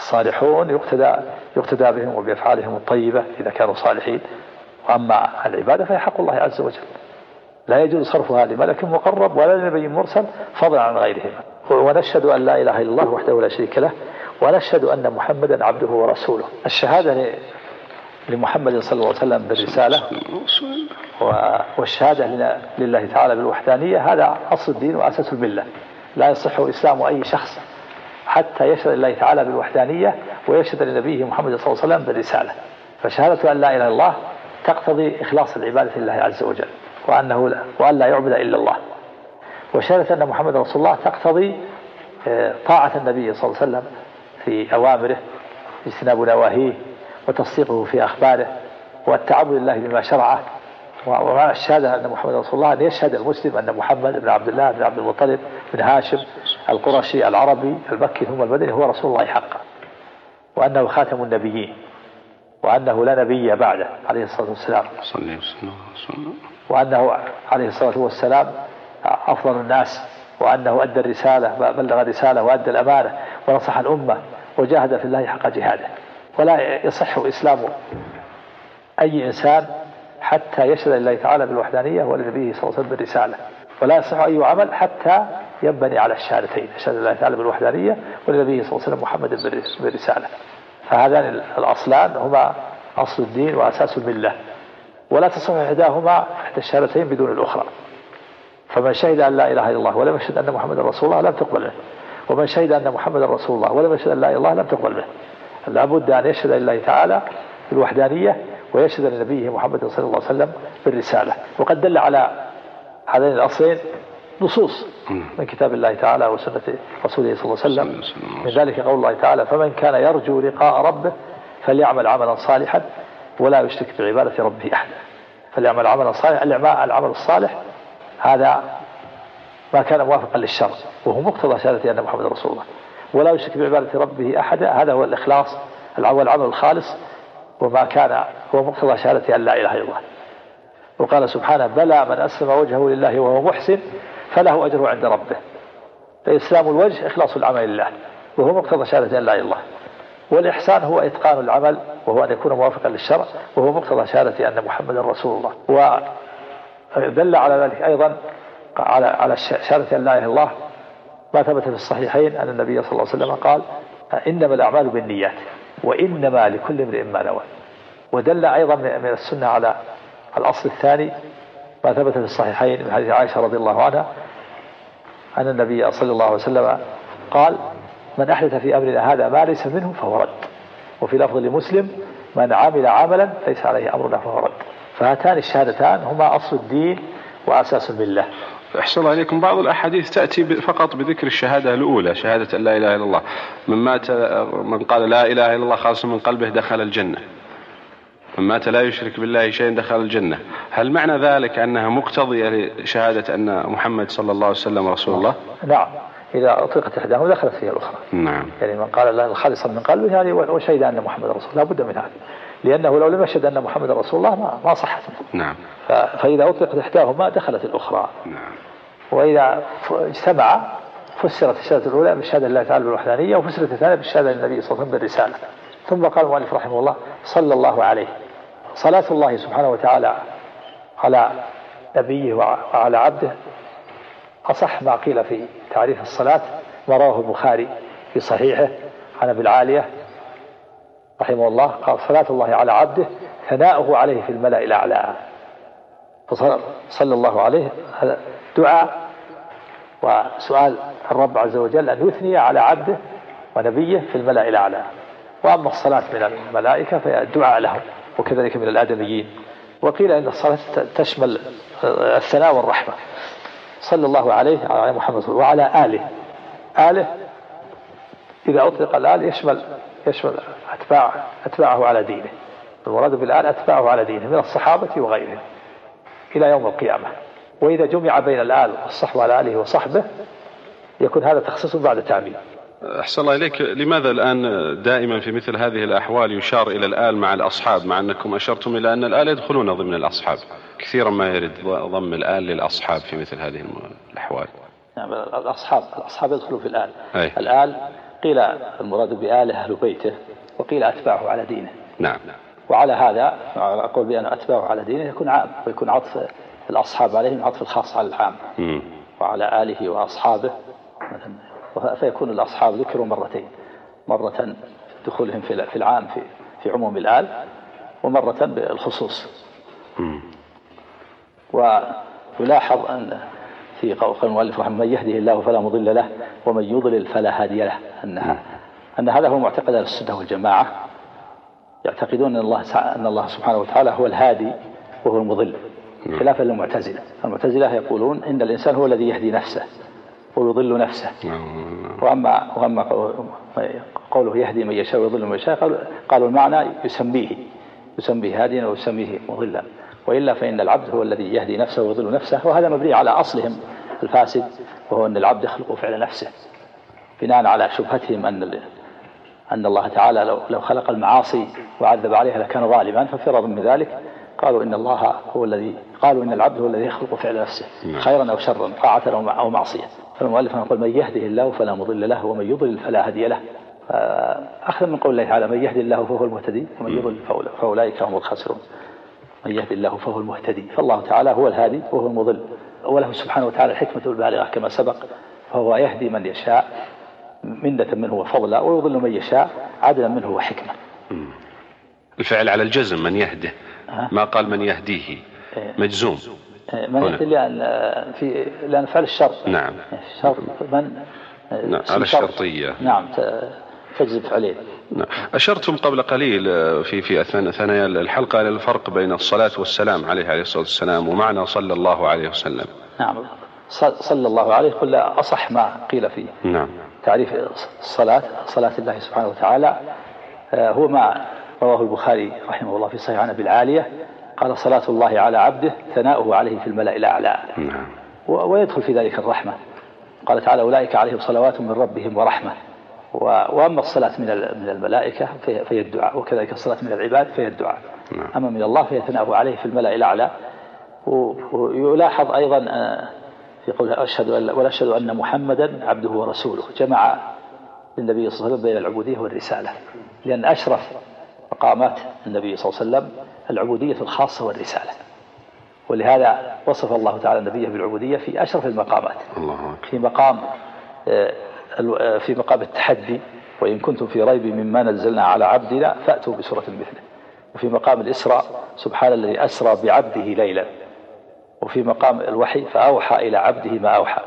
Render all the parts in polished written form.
الصالحون يقتدى بهم وبأفعالهم الطيبة إذا كانوا صالحين. وأما العبادة فهي حق الله عز وجل، لا يجوز صرفها لملك مقرب ولا لنبي مرسل فضلا عن غيرهما. ونشهد أن لا إله إلا الله وحده لا شريك له، ونشهد أن محمدا عبده ورسوله. الشهادة لمحمد صلى الله عليه وسلم بالرسالة والشهادة لله تعالى بالوحدانية هذا أصل الدين وأساس الملة. لا يصح إسلام أي شخص حتى يشهد لله تعالى بالوحدانية ويشهد لنبيه محمد صلى الله عليه وسلم بالرسالة. فشهادة أن لا إله إلا الله تقتضي إخلاص العبادة لله عز وجل وأن لا يعبد إلا الله. وشهادة أن محمد رسول الله تقتضي طاعة النبي صلى الله عليه وسلم في أوامره، اجتناب نواهيه، وتصديقه في أخباره، والتعبد لله بما شرعه. ومعنى الشهادة أن محمد رسول الله أن يشهد المسلم أن محمد بن عبد الله بن عبد المطلب بن هاشم القرشي العربي المكي ثم المدني هو رسول الله حقا، وأنه خاتم النبيين، وأنه لا نبي بعده عليه الصلاة والسلام، وأنه عليه الصلاة والسلام أفضل الناس، وأنه أدى الرسالة بلغ الرسالة وأدى الأمانة ونصح الأمة وجاهد في الله حق جهاده. ولا يصح إسلام أي إنسان حتى يشهد لله تعالى بالوحدانية ولنبيه صلى الله عليه وسلم بالرسالة. ولا يصح أي عمل حتى ينبني على الشهادتين، يشهد لله تعالى بالوحدانية ولنبيه صلى الله عليه وسلم محمد بالرسالة. فهذان الأصلان هما أصل الدين وأساس الملة، ولا تصح إحداهما إحدى الشهادتين بدون الأخرى. فمن شهد أن لا إله إلا الله ولم يشهد أن محمد رسول الله لم تقبل منه، ومن شهد أن محمد رسول الله ولم يشهد أن لا إله إلا الله لم تقبل منه. لابد أن يشهد لله تعالى بالوحدانية ويشهد لنبيه محمد صلى الله عليه وسلم بالرسالة. وقد دل على هذين الأصلين نصوص من كتاب الله تعالى وسنة رسوله صلى الله عليه وسلم. من ذلك قول الله تعالى: فمن كان يرجو لقاء ربه فليعمل عملا صالحا ولا يشرك بعبادة ربه أحدا. فليعمل عملا صالحا، العمل الصالح هذا ما كان موافقا للشرع وهو مقتضى شهادة أن محمد رسول الله، ولا يشرك بعبادة ربه أحدا هذا هو الإخلاص العمل الخالص، وما كان هو مقتضى شهادة أن لا إله إلا الله. وقال سبحانه: بلى من أسلم وجهه لله وهو محسن فله أجره عند ربه. فإسلام الوجه إخلاص العمل لله وهو مقتضى شهادة أن لا إله إلا الله. والإحسان هو إتقان العمل وهو أن يكون موافقا للشرع وهو مقتضى شهادة أن محمد رسول الله. ودل على ذلك أيضا على شهادة أن لا إله إلا الله ما ثبت في الصحيحين أن النبي صلى الله عليه وسلم قال: إنما الأعمال بالنيات وإنما لكل امرئ ما نوى. ودل أيضا من السنة على الأصل الثاني ما ثبت في الصحيحين من حديث عائشة رضي الله عنها أن النبي صلى الله عليه وسلم قال: من أحدث في أمرنا هذا ما ليس منه فهو رد. وفي لفظ لمسلم: من عمل عملا ليس عليه أمرنا فهو رد. فهاتان الشهادتان هما أصل الدين وأساس الملة. أحسن الله إليكم. بعض الأحاديث تأتي فقط بذكر الشهادة الأولى، شهادة أن لا إله إلا الله. من قال لا إله إلا الله خالصا من قلبه دخل الجنة، من مات لا يشرك بالله شيئا دخل الجنة. هل معنى ذلك أنها مقتضية لشهادة أن محمد صلى الله عليه وسلم رسول الله؟ نعم، إذا أطلقت إحداهما دخلت فيها الأخرى. نعم. يعني من قال لا خالصا من قلبه يعني وشهد أن محمد رسول الله لا بد من هذا، لأنه لو لم يشهد أن محمد رسول الله ما صحت منه. نعم. فإذا أطلقت إحداهما دخلت الأخرى. نعم. وإذا اجتمع فسرت الشهادة الأولى بالشهادة لله تعالى بالوحدانية، وفسرت الثانية بالشهادة للنبي صلى الله عليه وسلم بالرسالة. ثم قال المؤلف رحمه الله: صلى الله عليه. صلاة الله سبحانه وتعالى على نبيه وعلى عبده أصح ما قيل في تعريف الصلاة ما رواه البخاري في صحيحه عن أبي العالية رحمه الله قال: صلاة الله على عبده ثناؤه عليه في الملأ الأعلى. فصلى الله عليه هذا دعاء وسؤال الرب عز وجل أن يثني على عبده ونبيه في الملأ الأعلى. وأما الصلاة من الملائكة فهي الدعاء لهم وكذلك من الآدميين. وقيل إن الصلاة تشمل الثناء والرحمة. صلى الله عليه على محمد وعلى آله إذا أطلق الآل يشمل أتباعه على دينه. المراد بالآل أتباعه على دينه من الصحابة وغيرهم إلى يوم القيامة. وإذا جمع بين الآل والصحبة على آله وصحبه يكون هذا تخصيص بعد تعميم. أحسن الله إليك. لماذا الآن دائما في مثل هذه الأحوال يشار إلى الآل مع الأصحاب، مع أنكم أشرتم إلى أن الآل يدخلون ضمن الأصحاب؟ كثيرا ما يرد ضم الآل للأصحاب في مثل هذه الأحوال. نعم، الأصحاب يدخلوا في الآل. أي. الآل قيل المراد بآله أهل بيته، وقيل أتباعه على دينه. نعم. وعلى هذا أقول بأن أتباعه على دينه يكون عام، ويكون عطف الأصحاب عليهم عطف الخاص على العام. وعلى آله وأصحابه مثلا، فيكون الأصحاب ذكروا مرتين، مرة دخولهم في العام في عموم الآل، ومرة بالخصوص. ويلاحظ أن في قول المؤلف رحمه: من يهده الله فلا مضل له ومن يضلل فلا هادي له، أن هذا هو معتقد أهل السنة والجماعة، يعتقدون أن الله سبحانه وتعالى هو الهادي وهو المضل، خلافا للمعتزلة. المعتزلة يقولون إن الإنسان هو الذي يهدي نفسه ويضل نفسه، وأما قوله يهدي من يشاء ويضل من يشاء قالوا المعنى يسميه هاديا ويسميه مضلا، وإلا فإن العبد هو الذي يهدي نفسه ويضل نفسه، وهذا مبني على أصلهم الفاسد، وهو أن العبد يخلق فعل نفسه، بناء على شبهتهم أن الله تعالى لو خلق المعاصي وعذب عليها لكان ظالما، ففرض من ذلك قالوا إن العبد هو الذي يخلق فعل نفسه خيرا أو شرا، طاعة أو معصية. فالمؤلف يقول: من يهده الله فلا مضل له ومن يضلل فلا هادي له، أخذ من قول الله تعالى: من يهدي الله فهو المهتدي ومن يضلل فأولئك هم الخاسرون. من يهدي الله فهو المهتدي، فالله تعالى هو الهادي وهو المضل، وله سبحانه وتعالى الحكمة البالغة كما سبق، فهو يهدي من يشاء منة منه وفضلا، ويضل من يشاء عدلا منه وحكمة. الفعل على الجزم من يهده، ما قال من يهديه، مجزوم. من يهدي لأن فعل الشرط. نعم. شرط نعم على الشرطية. نعم تجزم عليه. نعم. أشرتم قبل قليل في ثنايا الحلقة على الفرق بين الصلاة والسلام عليه الصلاة والسلام ومعنى صلى الله عليه وسلم. نعم. صلى الله عليه قل أصح ما قيل فيه. نعم. تعريف صلاة الله سبحانه وتعالى هو ما رواه البخاري رحمه الله في صحيح عن أبي العالية قال: صلاة الله على عبده ثناؤه عليه في الملأ الأعلى. نعم. ويدخل في ذلك الرحمة، قال تعالى: أولئك عليهم صلوات من ربهم ورحمة. وأما الصلاة من الملائكة فهي الدعاء، وكذلك الصلاة من العباد فهي الدعاء. نعم. أما من الله فهي ثناؤه عليه في الملأ الأعلى. ويلاحظ أيضا في قوله: وأشهد أن محمدا عبده ورسوله، جمع النبي صلى الله عليه وسلم بين العبودية والرسالة، لأن أشرف مقامات النبي صلى الله عليه وسلم العبودية الخاصة والرسالة، ولهذا وصف الله تعالى النبي بالعبودية في أشرف المقامات. في مقام التحدي: وإن كنتم في ريب مما نزلنا على عبدنا فأتوا بسورة مثله. وفي مقام الإسراء: سبحان الذي أسرى بعبده ليلا. وفي مقام الوحي: فأوحى إلى عبده ما أوحى.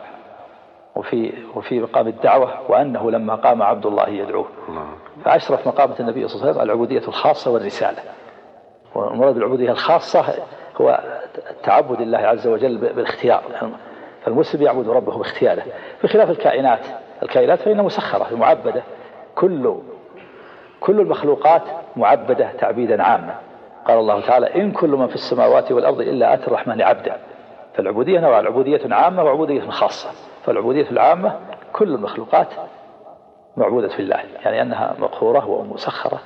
وفي مقام الدعوة: وأنه لما قام عبد الله يدعوه. فأشرف مقامة النبي صلى الله عليه وسلم العبودية الخاصة والرسالة. والمراد بالعبودية الخاصة هو تعبد الله عز وجل بالاختيار، فالمسلم يعبد ربه باختياره، بخلاف الكائنات فإنها مسخرة معبدة. كل المخلوقات معبدة تعبيدا عاما. قال الله تعالى: إن كل من في السماوات والأرض إلا أتى الرحمن عبدا. فالعبودية نوع: عبودية عامة وعبودية خاصة. فالعبودية العامة كل المخلوقات معبودة في الله، يعني أنها مقهورة ومسخرة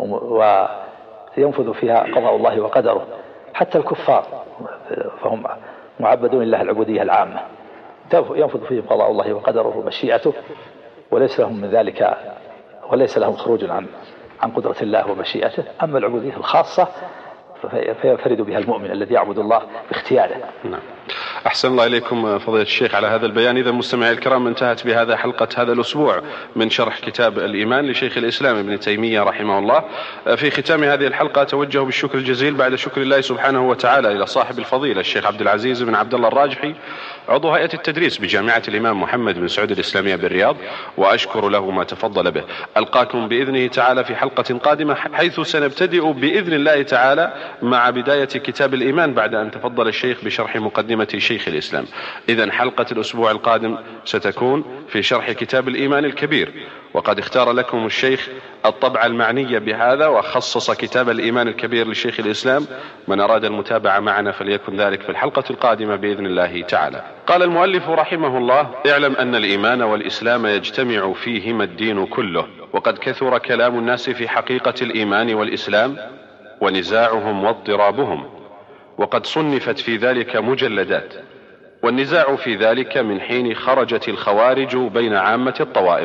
وينفذ فيها قضاء الله وقدره. حتى الكفار فهم معبدون لله العبودية العامة، ينفذ فيهم قضاء الله وقدره ومشيئته، وليس لهم من ذلك وليس لهم خروج عن قدرة الله ومشيئته. أما العبودية الخاصة فينفرد بها المؤمن الذي يعبد الله باختياره. نعم. أحسن الله إليكم فضيلة الشيخ على هذا البيان. إذا مستمعي الكرام انتهت بهذا حلقة هذا الأسبوع من شرح كتاب الإيمان لشيخ الإسلام ابن تيمية رحمه الله. في ختام هذه الحلقة توجه بالشكر الجزيل بعد شكر الله سبحانه وتعالى إلى صاحب الفضيلة الشيخ عبد العزيز بن عبد الله الراجحي عضو هيئة التدريس بجامعة الإمام محمد بن سعود الإسلامية بالرياض، وأشكر له ما تفضل به. ألقاكم بإذنه تعالى في حلقة قادمة، حيث سنبتدئ بإذن الله تعالى مع بداية كتاب الإيمان بعد أن تفضل الشيخ بشرح مقدمة شيخ الإسلام. إذن حلقة الأسبوع القادم ستكون في شرح كتاب الإيمان الكبير، وقد اختار لكم الشيخ الطبعة المعنية بهذا وخصص كتاب الإيمان الكبير لشيخ الإسلام. من أراد المتابعة معنا فليكن ذلك في الحلقة القادمة بإذن الله تعالى. قال المؤلف رحمه الله: اعلم أن الإيمان والإسلام يجتمع فيهما الدين كله، وقد كثر كلام الناس في حقيقة الإيمان والإسلام ونزاعهم واضطرابهم، وقد صنفت في ذلك مجلدات، والنزاع في ذلك من حين خرجت الخوارج بين عامة الطوائف،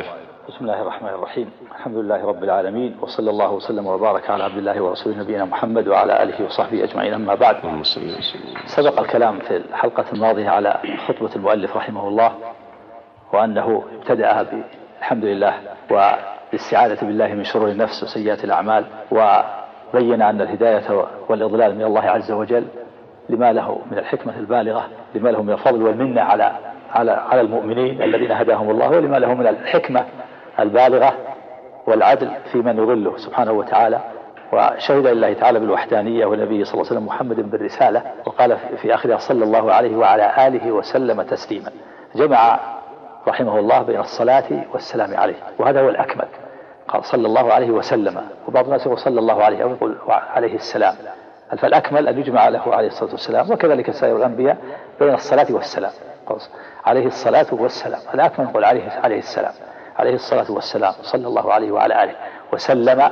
بسم الله الرحمن الرحيم. الحمد لله رب العالمين، وصلى الله وسلم وبارك على عبد الله ورسوله نبينا محمد وعلى آله وصحبه أجمعين. أما بعد، سبق الكلام في الحلقة الماضية على خطبة المؤلف رحمه الله، وأنه ابتدأها بالحمد لله والاستعاذة بالله من شرور النفس وسيئات الأعمال، وبين أن الهداية والإضلال من الله عز وجل لما له من الحكمة البالغة، لما له من الفضل والمنة على المؤمنين الذين هداهم الله، ولما له من الحكمة البالغة والعدل في من يضله سبحانه وتعالى. وشهد لله تعالى بالوحدانية، والنبي صلى الله عليه وسلم محمد بالرسالة، وقال في آخرها صلى الله عليه وعلى آله وسلم تسليما. جمع رحمه الله بين الصلاة والسلام عليه، وهذا هو الأكمل. قال صلى الله عليه وسلم، وبعض الناس يقول صلى الله عليه أو يقول عليه السلام، فالأكمل أن يجمع له عليه الصلاة والسلام، وكذلك سائر الأنبياء بين الصلاة والسلام. عليه الصلاة والسلام، الأكمل نقول عليه السلام، عليه الصلاة والسلام، صلى الله عليه وعلى آله وسلم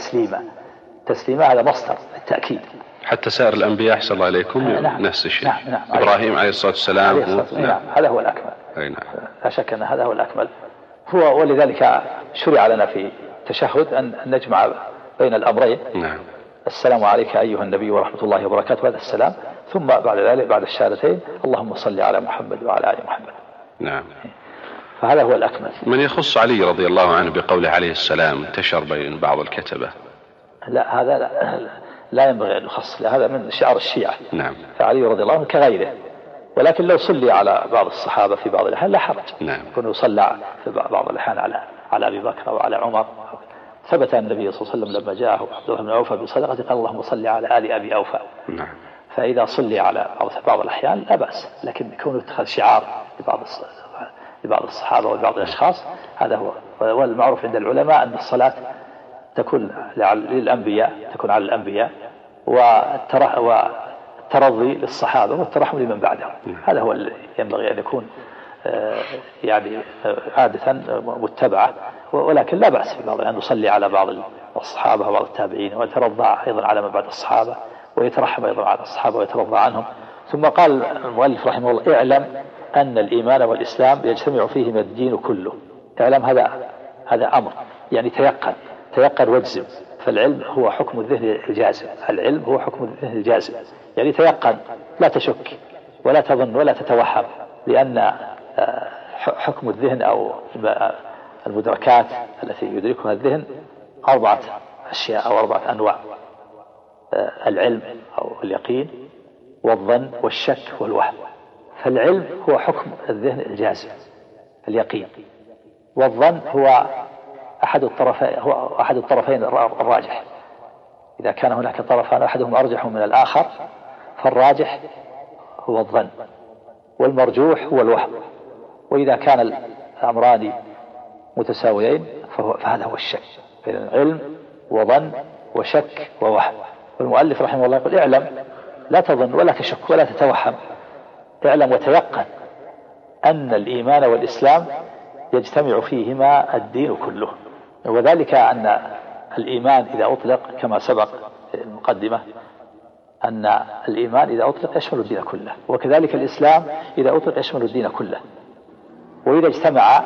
تسليما. هذا مصدر التأكيد. حتى سائر الأنبياء أحسن الله إليكم نفس الشيء. نعم. إبراهيم عليه الصلاة والسلام. نعم. هذا هو الأكمل. نعم. لا شك أن هذا هو الأكمل. ولذلك شرع لنا في التشهد أن نجمع بين الأمرين. نعم. السلام عليك أيها النبي ورحمة الله وبركاته، هذا السلام، ثم بعد ذلك بعد الشهادتين اللهم صل على محمد وعلى آل محمد. نعم. فهذا هو الأكمل. من يخص علي رضي الله عنه بقوله عليه السلام انتشر بين بعض الكتبة؟ لا، هذا لا ينبغي أن يخص، هذا من شعار الشيعة. نعم. فعلي رضي الله عنه كغيره، ولكن لو صلي على بعض الصحابة في بعض الأحيان لا حرج. نعم. يكون يصلى في بعض الأحيان على أبي بكر وعلى عمر. ثبت أن النبي صلى الله عليه وسلم لما جاءه عبد الله بن أوفى بصدقة قال اللهم صل على آل أبي أوفى. نعم. فإذا صلي على بعض الأحيان لا بأس، لكن يكون اتخاذ شعار لبعض الصحابة وبعض الأشخاص هذا هو. والمعروف عند العلماء أن الصلاة تكون للأنبياء، تكون على الأنبياء، والترضي للصحابة والترحم لمن بعدهم. هذا هو اللي ينبغي أن يكون يعني عادة متبعة. ولكن لا بأس في بعض أن نصلي على بعض الصحابة وبعض التابعين، ويترضى أيضا على من بعد الصحابة، ويترحم أيضا على الصحابة ويترضى عنهم. ثم قال المؤلف رحمه الله اعلم أن الإيمان والإسلام يجتمع فيهما الدين كله. اعلم، هذا أمر، يعني تيقن واجزم. فالعلم هو حكم الذهن الجازم، العلم هو حكم الذهن الجازم، يعني تيقن، لا تشك ولا تظن ولا تتوهم، لأن حكم الذهن أو المدركات التي يدركها الذهن 4 أشياء أو 4 أنواع: العلم أو اليقين، والظن، والشك، والوهم. فالعلم هو حكم الذهن الجازم، اليقين. والظن هو أحد الطرفين الراجح. إذا كان هناك طرفان أحدهم أرجح من الآخر فالراجح هو الظن، والمرجوح هو الوهم. وإذا كان الأمران متساويين فهذا هو الشك. علم وظن وشك ووهم. والمؤلف رحمه الله يقول اعلم، لا تظن ولا تشك ولا تتوهم، اعلم وتيقن أن الإيمان والإسلام يجتمع فيهما الدين كله. وذلك أن الإيمان إذا أطلق كما سبق المقدمة أن الإيمان إذا أطلق يشمل الدين كله، وكذلك الإسلام إذا أطلق يشمل الدين كله. وإذا اجتمع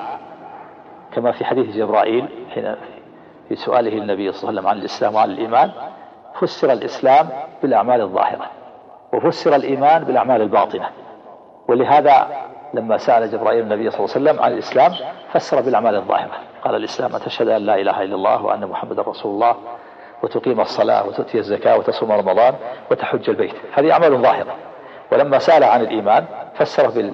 كما في حديث جبرائيل حين في سؤاله النبي صلى الله عليه وسلم عن الإسلام وعن الإيمان، فسر الإسلام بالأعمال الظاهرة، وفسر الإيمان بالأعمال الباطنة. ولهذا لما سأل جبرائيل النبي صلى الله عليه وسلم عن الإسلام فسر بالأعمال الظاهرة، قال الإسلام أن تشهد أن لا إله إلا الله وأن محمد رسول الله، وتقيم الصلاة، وتؤتي الزكاة، وتصوم رمضان، وتحج البيت. هذه أعمال ظاهرة. ولما سأل عن الإيمان فسره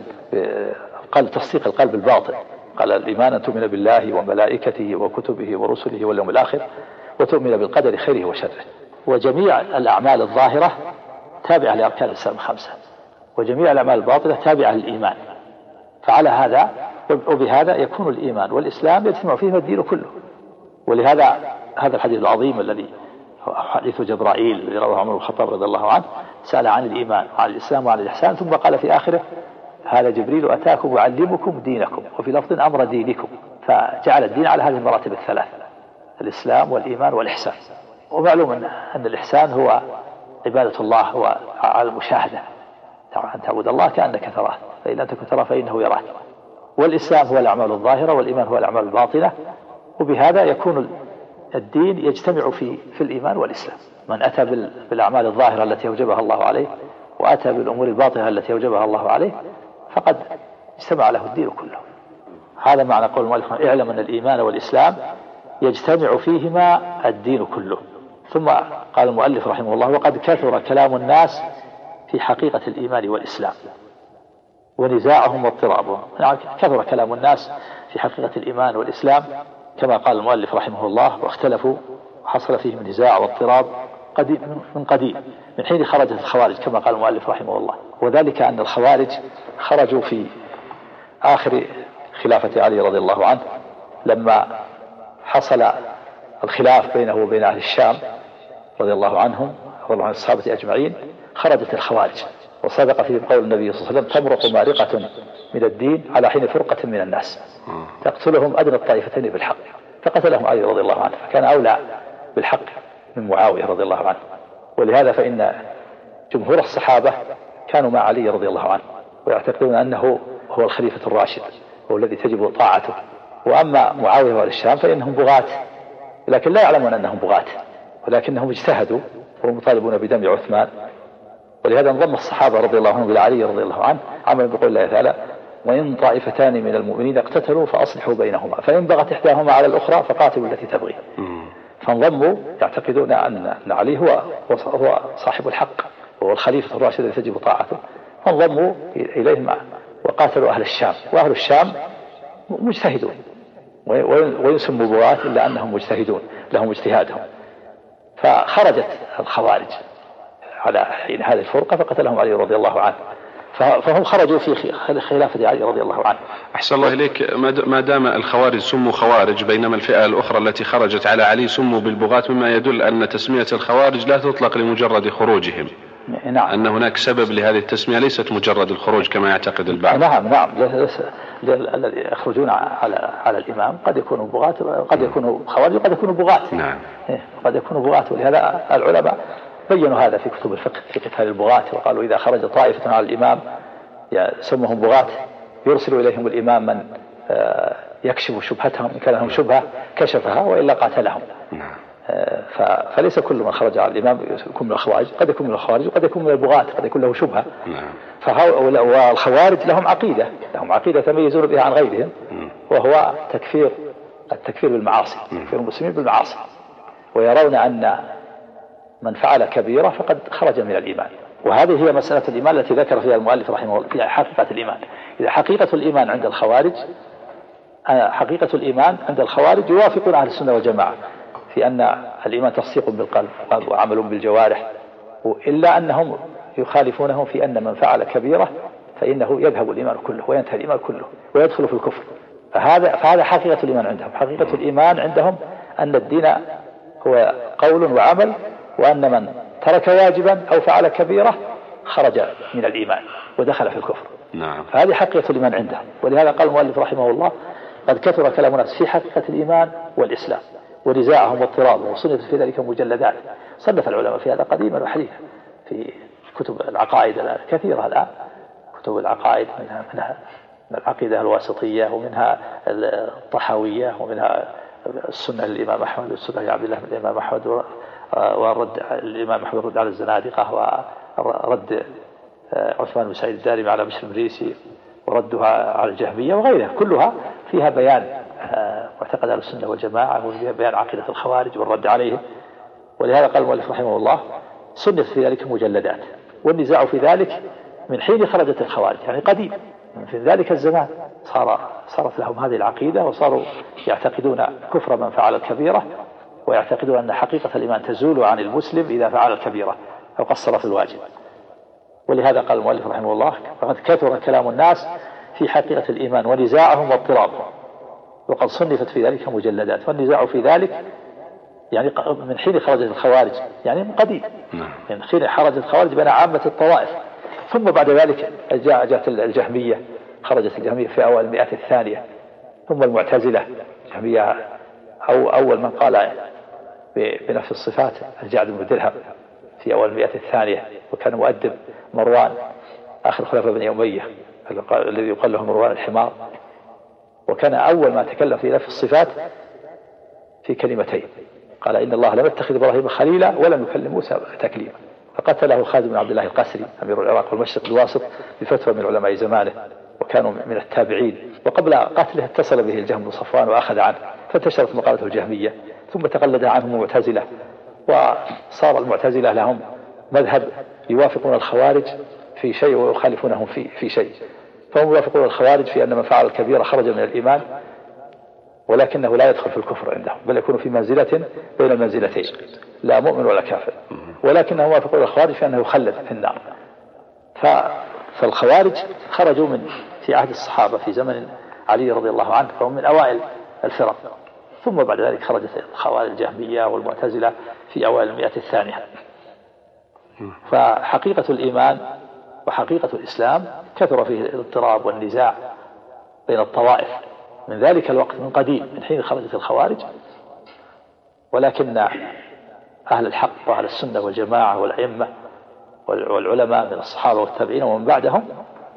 تصديق القلب الباطن، قال الإيمان أن تؤمن بالله وملائكته وكتبه ورسله واليوم الآخر، وتؤمن بالقدر خيره وشره. وجميع الأعمال الظاهرة تابعة لأركان الإسلام 5، وجميع الأعمال الباطنة تابعة للإيمان. فعلى هذا وبهذا يكون الإيمان والإسلام يجتمع فيهما الدين كله. ولهذا هذا الحديث العظيم الذي حديث جبرائيل الذي رواه عمر بن الخطاب رضي الله عنه، سأل عن الإيمان وعن الإسلام وعن الإحسان، ثم قال في آخره هذا جبريل أتاكم يعلمكم دينكم، وفي لفظ أمر دينكم. فجعل الدين على هذه المراتب الثلاث: الإسلام والإيمان والإحسان. ومعلوم أن الإحسان هو عبادة الله، هو على المشاهدة، أن تعبد الله كأنك تراه، فإن لم تكن تراه فإنه يراك. والإسلام هو الأعمال الظاهرة والإيمان هو الأعمال الباطنة. وبهذا يكون الدين يجتمع في الإيمان والإسلام. من أتى بالأعمال الظاهرة التي أوجبها الله عليه وأتى بالأمور الباطنة التي أوجبها الله عليه فقد اجتمع له الدين كله. هذا معنى قول المؤلف: اعلم أن الإيمان والإسلام يجتمع فيهما الدين كله. ثم قال المؤلف رحمه الله: وقد كثر كلام الناس في حقيقة الإيمان والإسلام ونزاعهم واضطرابهم. يعني كثر كلام الناس في حقيقة الإيمان والإسلام كما قال المؤلف رحمه الله: واختلفوا وحصل فيهم نزاع واضطراب من قديم من حين خرجت الخوارج كما قال المؤلف رحمه الله. وذلك أن الخوارج خرجوا في آخر خلافة علي رضي الله عنه، لما حصل الخلاف بينه وبين أهل الشام رضي الله عنهم والله عن الصحابة أجمعين، خرجت الخوارج وصدق في قول النبي صلى الله عليه وسلم: تمرق مارقة من الدين على حين فرقة من الناس تقتلهم أدنى الطائفتين بالحق. فقتلهم علي رضي الله عنه، فكان أولى بالحق من معاوية رضي الله عنه. ولهذا فإن جمهور الصحابة كانوا مع علي رضي الله عنه ويعتقدون أنه هو الخليفة الراشد هو الذي تجب طاعته. وأما معاوية وأهل الشام فإنهم بغاة، لكن لا يعلمون أنهم بغاة، ولكنهم اجتهدوا ومطالبون بدم عثمان. ولهذا انضم الصحابة رضي الله عنهم إلى علي رضي الله عنه عملا بقول الله تعالى: وإن طائفتان من المؤمنين اقتتلوا فأصلحوا بينهما فإن بغت إحداهما على الأخرى فقاتلوا التي تبغي. فانضموا يعتقدون أن علي هو صاحب الحق وهو الخليفة الراشد الذي تجب طاعته، فانضموا إليهم وقاتلوا أهل الشام. وأهل الشام مجتهدون ويسموا بغاة إلا أنهم مجتهدون لهم اجتهادهم. فخرجت الخوارج على حين هذه الفرقة فقتلهم علي رضي الله عنه، فهم خرجوا في خلافة علي رضي الله عنه. أحسن الله إليك. ما دام الخوارج سموا خوارج بينما الفئة الأخرى التي خرجت على علي سموا بالبغاة، مما يدل أن تسمية الخوارج لا تطلق لمجرد خروجهم. نعم. أن هناك سبب لهذه التسمية ليست مجرد الخروج كما يعتقد البعض. نعم. الذي يخرجون على الإمام قد يكونوا بغاة، قد يكونوا خوارج، قد يكونوا بغاة. نعم. قد يكونوا بغاة. ولهذا العلماء بينوا هذا في كتب الفقه في قتال البغاة، وقالوا إذا خرج طائفة على الإمام يسمهم بغاة يرسل إليهم الإمام من يكشف شبهتهم، إن كان لهم شبهة كشفها وإلا قاتلهم. فليس كل من خرج على الإمام يكون من الخوارج، قد يكون من الخوارج وقد يكون من البغاة، قد يكون له شبهة. والخوارج لهم عقيدة تميزون بها عن غيرهم، وهو التكفير بالمعاصي، تكفير المسلمين بالمعاصي، ويرون أن من فعل كبيرة فقد خرج من الإيمان. وهذه هي مسألة الإيمان التي ذكر فيها المؤلف رحمه الله في حقيقة الإيمان. إذا حقيقة الإيمان عند الخوارج يوافقون أهل السنة والجماعة في أن الإيمان تصديق بالقلب وعمل بالجوارح، إلا أنهم يخالفونهم في أن من فعل كبيرة فإنه يذهب الإيمان كله وينتهي الإيمان كله ويدخل في الكفر. فهذا حقيقة الإيمان عندهم. حقيقة الإيمان عندهم أن الدين هو قول وعمل، وأن من ترك واجبا أو فعل كبيرة خرج من الإيمان ودخل في الكفر. نعم. فهذه حقيقة الإيمان عندهم. ولهذا قال المؤلف رحمه الله: قد كثر كلام الناس في حقيقة الإيمان والإسلام ونزاعهم واضطرابهم، وصنفت في ذلك مجلدات. صنف العلماء في هذا قديما وحديثا في كتب العقائد كثيرة الآن، كتب العقائد منها العقيدة الواسطية، ومنها الطحاوية، ومنها السنة للإمام أحمد، والسنة لعبد الله بن الإمام أحمد، ورد الإمام أحمد رد على الزنادقة، ورد عثمان بن سعيد الدارمي على بشر المريسي، وردها على الجهمية وغيرها. كلها فيها بيان معتقد أهل السنة والجماعة، وفيها بيان عقيدة الخوارج والرد عليهم. ولهذا قال المؤلف رحمه الله: صنف في ذلك مجلدات. والنزاع في ذلك من حين خرجت الخوارج، يعني قديم في ذلك الزمان صارت لهم هذه العقيدة، وصاروا يعتقدون كفر من فعل الكبيرة، ويعتقدون أن حقيقة الإيمان تزول عن المسلم إذا فعل الكبيرة أو قصر في الواجب. ولهذا قال المؤلف رحمه الله: فقد كثر كلام الناس في حقيقة الإيمان ونزاعهم واضطرابهم، وقد صنفت في ذلك مجلدات. والنزاع في ذلك يعني من حين خرجت الخوارج، يعني من قديم، من حين خرجت الخوارج بين عامة الطوائف. ثم بعد ذلك جاءت الجهمية، خرجت الجهمية في أول المئة الثانية. ثم المعتزلة الجهمية، أو أول من قال بنفس الصفات الجعد بن درهم في أول المئة الثانية، وكان مؤدب مروان آخر خلفاء بني أمية الذي يقال له مروان الحمار، وكان أول ما تكلم في نفي الصفات في كلمتين، قال إن الله لم يتخذ إبراهيم خليلا ولم يكلم موسى تكليما، فقتله خالد بن عبد الله القسري أمير العراق والمشرق الواسط بفتوى من علماء زمانه، وكانوا من التابعين. وقبل قتله اتصل به الجهم بن صفوان وأخذ عنه، فانتشرت مقالته الجهمية، ثم تقلد عنهم المعتزلة، وصار المعتزلة لهم مذهب يوافقون الخوارج في شيء ويخالفونهم في شيء. فهم يوافقون الخوارج في أن من فعل الكبيرة خرج من الإيمان، ولكنه لا يدخل في الكفر عندهم، بل يكون في منزلة بين المنزلتين، لا مؤمن ولا كافر، ولكنهم يوافقون الخوارج في أنه يخلد في النار. فالخوارج خرجوا في عهد الصحابة في زمن علي رضي الله عنه، فهم من أوائل الفرق، ثم بعد ذلك خرجت الخوارج الجهمية والمعتزلة في أوائل المئة الثانية. فحقيقة الإيمان وحقيقة الإسلام كثر فيه الاضطراب والنزاع بين الطوائف من ذلك الوقت من قديم، من حين خرجت الخوارج، ولكن أهل الحق وأهل السنة والجماعة والأئمة والعلماء من الصحابة والتابعين ومن بعدهم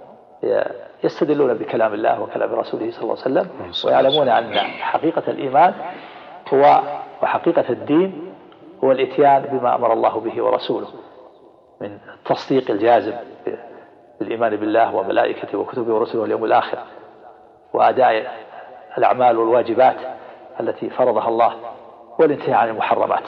يستدلون بكلام الله وكلام رسوله صلى الله عليه وسلم، ويعلمون أن حقيقة الإيمان وحقيقة الدين هو الإتيان بما أمر الله به ورسوله من التصديق الجازم بالإيمان بالله وملائكته وكتبه ورسله واليوم الآخر، وأداء الأعمال والواجبات التي فرضها الله، والانتهاء عن المحرمات.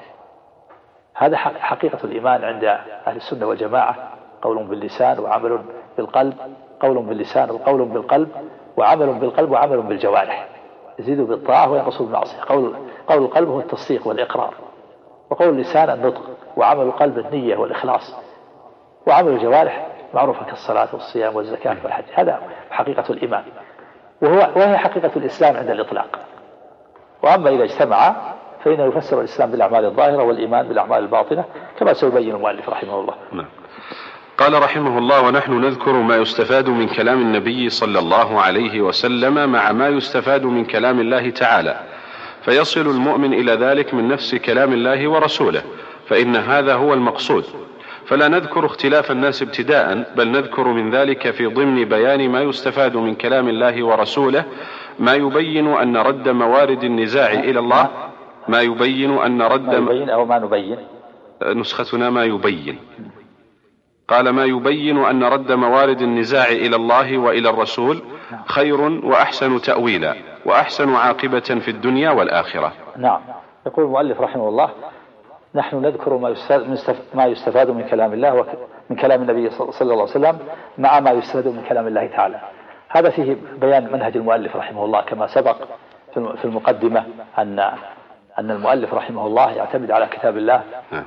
هذا حقيقة الإيمان عند أهل السنة والجماعة، قول باللسان وعمل بالقلب، قول باللسان وقول بالقلب وعمل بالقلب وعمل بالجوارح، يزيد بالطاعة وينقص بالمعصية. قول القلب هو التصديق والإقرار، وقول اللسان النطق، وعمل القلب النية والإخلاص، وعمل الجوارح معروفة كالصلاة والصيام والزكاة والحج. هذا حقيقة الإيمان، وهي حقيقة الإسلام عند الإطلاق. وأما إذا اجتمع فإنه يفسر الإسلام بالأعمال الظاهرة والإيمان بالأعمال الباطنة، كما سيبين المؤلف رحمه الله. قال رحمه الله: ونحن نذكر ما يستفاد من كلام النبي صلى الله عليه وسلم مع ما يستفاد من كلام الله تعالى، فيصل المؤمن إلى ذلك من نفس كلام الله ورسوله، فإن هذا هو المقصود. فلا نذكر اختلاف الناس ابتداء، بل نذكر من ذلك في ضمن بيان ما يستفاد من كلام الله ورسوله ما يبين أن رد موارد النزاع إلى الله، ما يبين أن رد أو ما نبين، نسختنا ما يبين. قال: ما يبين أن رد موارد النزاع إلى الله وإلى الرسول خير وأحسن تأويلا وأحسن عاقبة في الدنيا والآخرة. نعم. يقول المؤلف رحمه الله: نحن نذكر ما يستفاد من كلام الله ومن كلام النبي صلى الله عليه وسلم مع ما يستفاد من كلام الله تعالى. هذا فيه بيان منهج المؤلف رحمه الله، كما سبق في المقدمة أن المؤلف رحمه الله يعتمد على كتاب الله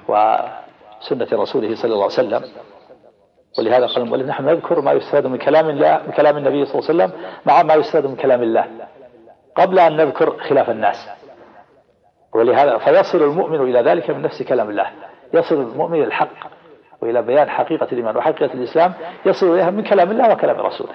وسنة رسوله صلى الله عليه وسلم. ولهذا قال المؤلف: نحن نذكر ما يستفاد من كلام الله، من كلام النبي صلى الله عليه وسلم مع ما يستفاد من كلام الله، قبل أن نذكر خلاف الناس. ولهذا فيصل المؤمن إلى ذلك من نفس كلام الله، يصل المؤمن إلى الحق وإلى بيان حقيقة الإيمان وحقيقة الإسلام، يصل إليها من كلام الله وكلام رسوله.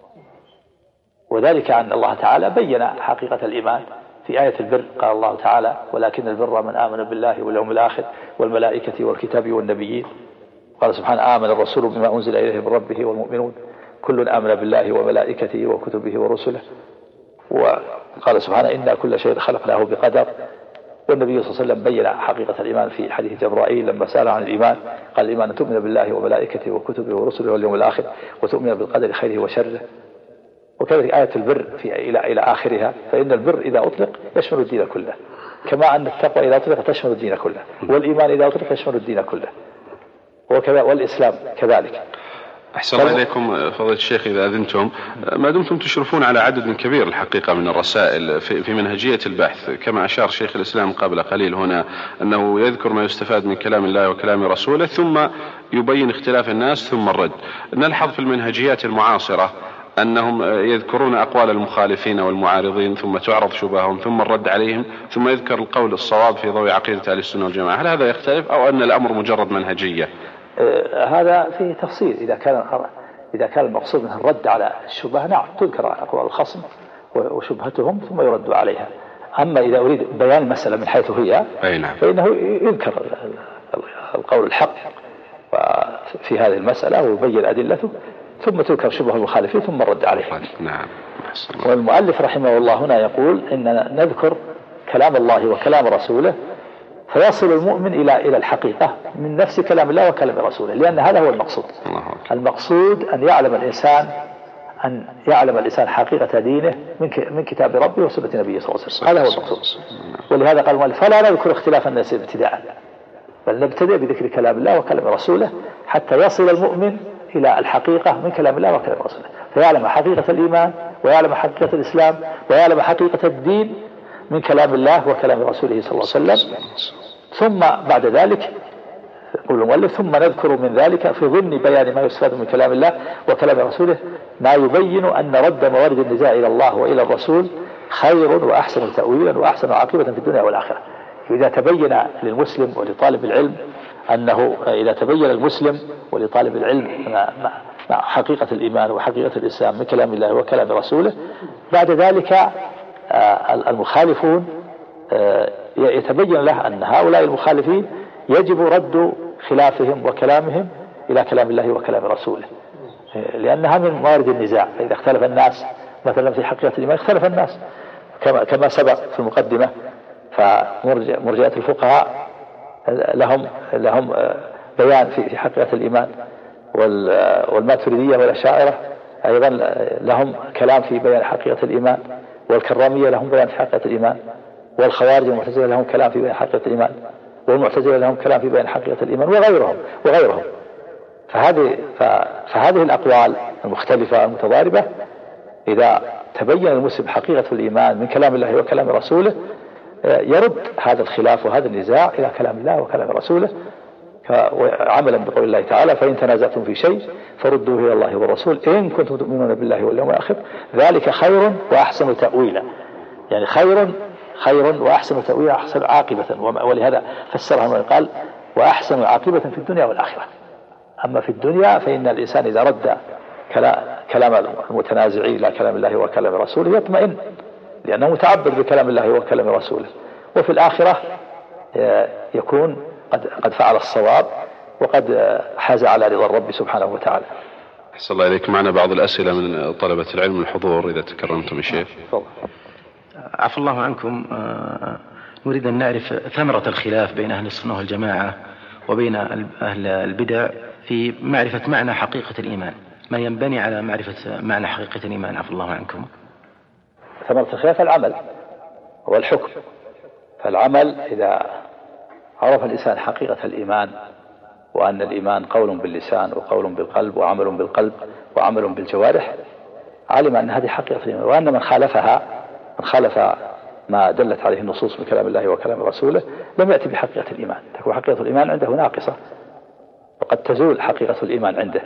وذلك أن الله تعالى بين حقيقة الإيمان في آية البر، قال الله تعالى: ولكن البر من آمن بالله واليوم الآخر والملائكة والكتاب والنبيين. قال سبحانه: آمن الرسول بما أنزل إليه من ربه والمؤمنون كل آمن بالله وملائكته وكتبه ورسله. وقال سبحانه: إنا كل شيء خلقناه بقدر. والنبي صلى الله عليه وسلم بين حقيقة الإيمان في حديث جبرائيل لما سأل عن الإيمان، قال: الإيمان أن تؤمن بالله وملائكته وكتبه ورسله واليوم الآخر وتؤمن بالقدر خيره وشره. وكذلك آية البر إلى آخرها، فإن البر إذا أطلق يشمل الدين كله، كما أن التقوى إذا أطلق تشمل الدين كله، والإيمان إذا أطلق يشمل الدين كله، والإسلام كذلك. أحسن الله إليكم فضيلة الشيخ. إذا أذنتم، ما دمتم تشرفون على عدد كبير الحقيقة من الرسائل في منهجية البحث، كما أشار شيخ الإسلام قبل قليل هنا أنه يذكر ما يستفاد من كلام الله وكلام رسوله، ثم يبين اختلاف الناس، ثم الرد. نلحظ في المنهجيات المعاصرة أنهم يذكرون أقوال المخالفين والمعارضين، ثم تعرض شبههم، ثم الرد عليهم، ثم يذكر القول الصواب في ضوء عقيدة أهل السنة والجماعة. هل هذا يختلف، أو أن الأمر مجرد منهجية؟ هذا فيه تفصيل. إذا كان المقصود منه الرد على الشبهة، نعم، تذكر أقوال الخصم وشبهتهم ثم يرد عليها. أما إذا أريد بيان المسألة من حيث هي، فإنه يذكر القول الحق في هذه المسألة ويبين أدلته، ثم تذكر شبه المخالفين ثم الرد عليه. نعم. والمؤلف رحمه الله هنا يقول إننا نذكر كلام الله وكلام رسوله فيصل المؤمن إلى الحقيقة من نفس كلام الله وكلام رسوله، لأن هذا هو المقصود. المقصود أن يعلم الإنسان حقيقة دينه من كتاب ربه وسنة نبيه صلى الله عليه وسلم. هذا هو المقصود. ولهذا قال المؤلف فلا نذكر اختلاف الناس ابتداء، بل نبتدئ بذكر كلام الله وكلام رسوله حتى يصل المؤمن إلى الحقيقة من كلام الله وكلام رسوله، فيعلم حقيقة الإيمان ويعلم حقيقة الإسلام ويعلم حقيقة الدين من كلام الله وكلام رسوله صلى الله عليه وسلم. ثم بعد ذلك يقول المؤلف ثم نذكر من ذلك في ضمن بيان ما يستفاد من كلام الله وكلام رسوله ما يبين أن رد موارد النزاع إلى الله وإلى الرسول خير وأحسن تأويلا وأحسن عاقبة في الدنيا والآخرة. إذا تبين للمسلم ولطالب العلم أنه إذا تبين المسلم ولطالب العلم مع حقيقة الإيمان وحقيقة الإسلام من كلام الله وكلام رسوله، بعد ذلك المخالفون يتبين له أن هؤلاء المخالفين يجب رد خلافهم وكلامهم إلى كلام الله وكلام رسوله، لأنها من موارد النزاع. فإذا اختلف الناس مثلا في حقيقة الإيمان اختلف الناس كما سبق في المقدمة، فمرجئة الفقهاء لهم بيان في حقيقة الإيمان، والماتريدية والأشاعرة أيضا لهم كلام في بيان حقيقة الإيمان، والكرامية لهم بيان في حقيقة الإيمان، والخوارج والمعتزلة لهم كلام في بيان حقيقة الإيمان، والمعتزلة لهم كلام في بيان حقيقة الإيمان، وغيرهم. فهذه الأقوال المختلفة المتضاربة إذا تبين المسلم حقيقة الإيمان من كلام الله وكلام رسوله يرد هذا الخلاف وهذا النزاع إلى كلام الله وكلام رسوله، عملا بقول الله تعالى فإن تنازعتم في شيء فردوه إلى الله والرسول إن كنتم تؤمنون بالله واليوم الآخر ذلك خير وأحسن تأويلا. يعني خير وأحسن تأويلا، أحسن عاقبة، ولهذا فسرها وقال وأحسن عاقبة في الدنيا والآخرة. أما في الدنيا فإن الإنسان إذا رد كلام المتنازعين إلى كلام الله وكلام رسوله يطمئن لأنه متعبد بكلام الله وكلام رسوله، وفي الآخرة يكون قد فعل الصواب وقد حاز على رضا الرب سبحانه وتعالى. أحسن الله إليك. معنا بعض الأسئلة من طلبة العلم الحضور إذا تكرمتم الشيخ. عفى الله عنكم، نريد أن نعرف ثمرة الخلاف بين أهل السنة والجماعة وبين أهل البدع في معرفة معنى حقيقة الإيمان، ما ينبني على معرفة معنى حقيقة الإيمان. عفى الله عنكم. ثمرة الخلاف العمل والحكم. فالعمل إذا عرف الإنسان حقيقة الإيمان وأن الإيمان قول باللسان وقول بالقلب وعمل بالقلب وعمل بالجوارح علم أن هذه حقيقة الإيمان، وأن من خالف ما دلت عليه النصوص من كلام الله وكلام رسوله لم يأتي بحقيقة الإيمان، تكون حقيقة الإيمان عنده ناقصة وقد تزول حقيقة الإيمان عنده.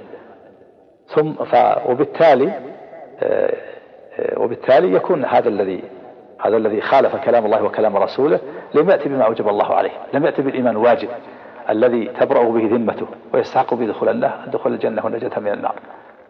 وبالتالي يكون هذا الذي خالف كلام الله وكلام رسوله لم يأتي بما أوجب الله عليه، لم يأتي بالإيمان الواجب الذي تبرأ به ذمته ويستحق به دخول الجنة والنجاة من النار.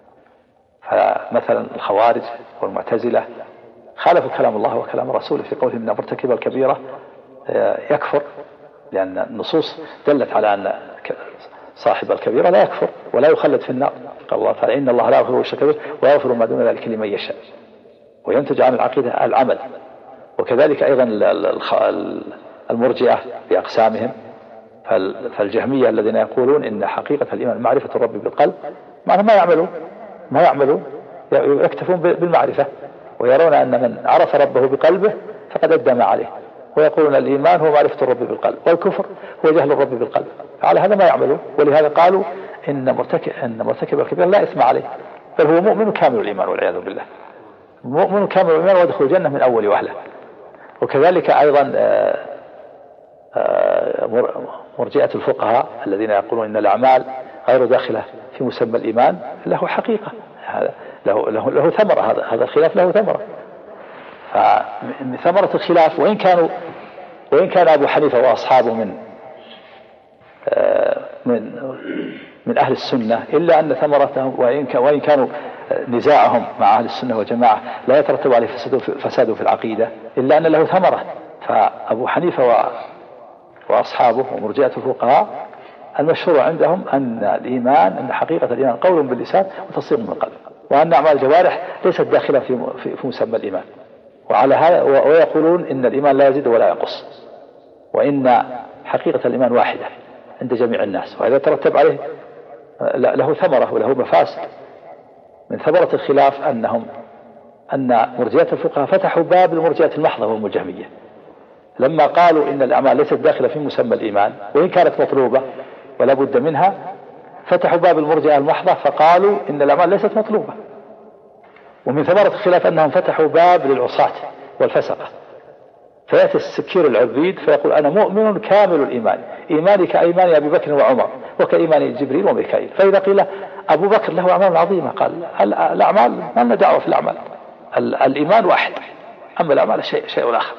فمثلا الخوارج والمعتزلة خالفوا كلام الله وكلام رسوله في قولهم إن مرتكب الكبيرة يكفر، لأن النصوص دلت على أن صاحب الكبيرة لا يكفر ولا يخلد في النار. قال الله تعالى إن الله لا يغفر الشرك ويغفر ما دون ذلك لمن يشاء، وينتج عن العقيدة العمل. وكذلك أيضا المرجئة بأقسامهم، فالجهمية الذين يقولون إن حقيقة الإيمان معرفة الرب بالقلب، معنى ما يعملوا يكتفون بالمعرفة، ويرون أن من عرف ربه بقلبه فقد أدى ما عليه، ويقولون الإيمان هو معرفة الرب بالقلب والكفر هو جهل الرب بالقلب. على هذا ما يعملوا، ولهذا قالوا إن مرتكب الكبيرة لا إثم عليه بل هو مؤمن كامل الإيمان والعياذ بالله، مؤمن كامل الإيمان ويدخل الجنة من أول وهلة. وكذلك أيضا مرجئة الفقهاء الذين يقولون إن الأعمال غير داخلة في مسمى الإيمان له حقيقة، له ثمرة، هذا الخلاف له ثمرة. فثمرة الخلاف وإن كان أبو حنيفة وأصحابه من أهل السنة، إلا أن ثمرتهم وإن كانوا نزاعهم مع أهل السنة والجماعة لا يترتب عليه فساد في العقيدة، إلا أن له ثمرة. فأبو حنيفة وأصحابه ومرجئة الفقهاء المشهور عندهم أن الإيمان، أن حقيقة الإيمان قول باللسان وتصديق بالقلب، وأن أعمال الجوارح ليست داخلة في مسمى الإيمان. وعلى هذا ويقولون إن الإيمان لا يزيد ولا ينقص، وإن حقيقة الإيمان واحدة عند جميع الناس، وهذا ترتب عليه له ثمرة وله مفاسد. من ثمرة الخلاف أن مرجئة الفقهاء فتحوا باب المرجئة المحضة وهم الجهمية، لما قالوا إن الأعمال ليست داخلة في مسمى الإيمان وإن كانت مطلوبة ولا بد منها، فتحوا باب المرجئة المحضة فقالوا إن الأعمال ليست مطلوبة. ومن ثمرة الخلاف أنهم فتحوا باب للعصاة والفسقة، فيأتي السكير العبيد فيقول أنا مؤمن كامل الإيمان، إيماني كإيمان أبي بكر وعمر وكإيمان جبريل وميكائيل. فإذا قيل أبو بكر له أعمال عظيمة، قال الأعمال ما لنا دعوة في الأعمال، الإيمان واحد، أما الأعمال شيء آخر.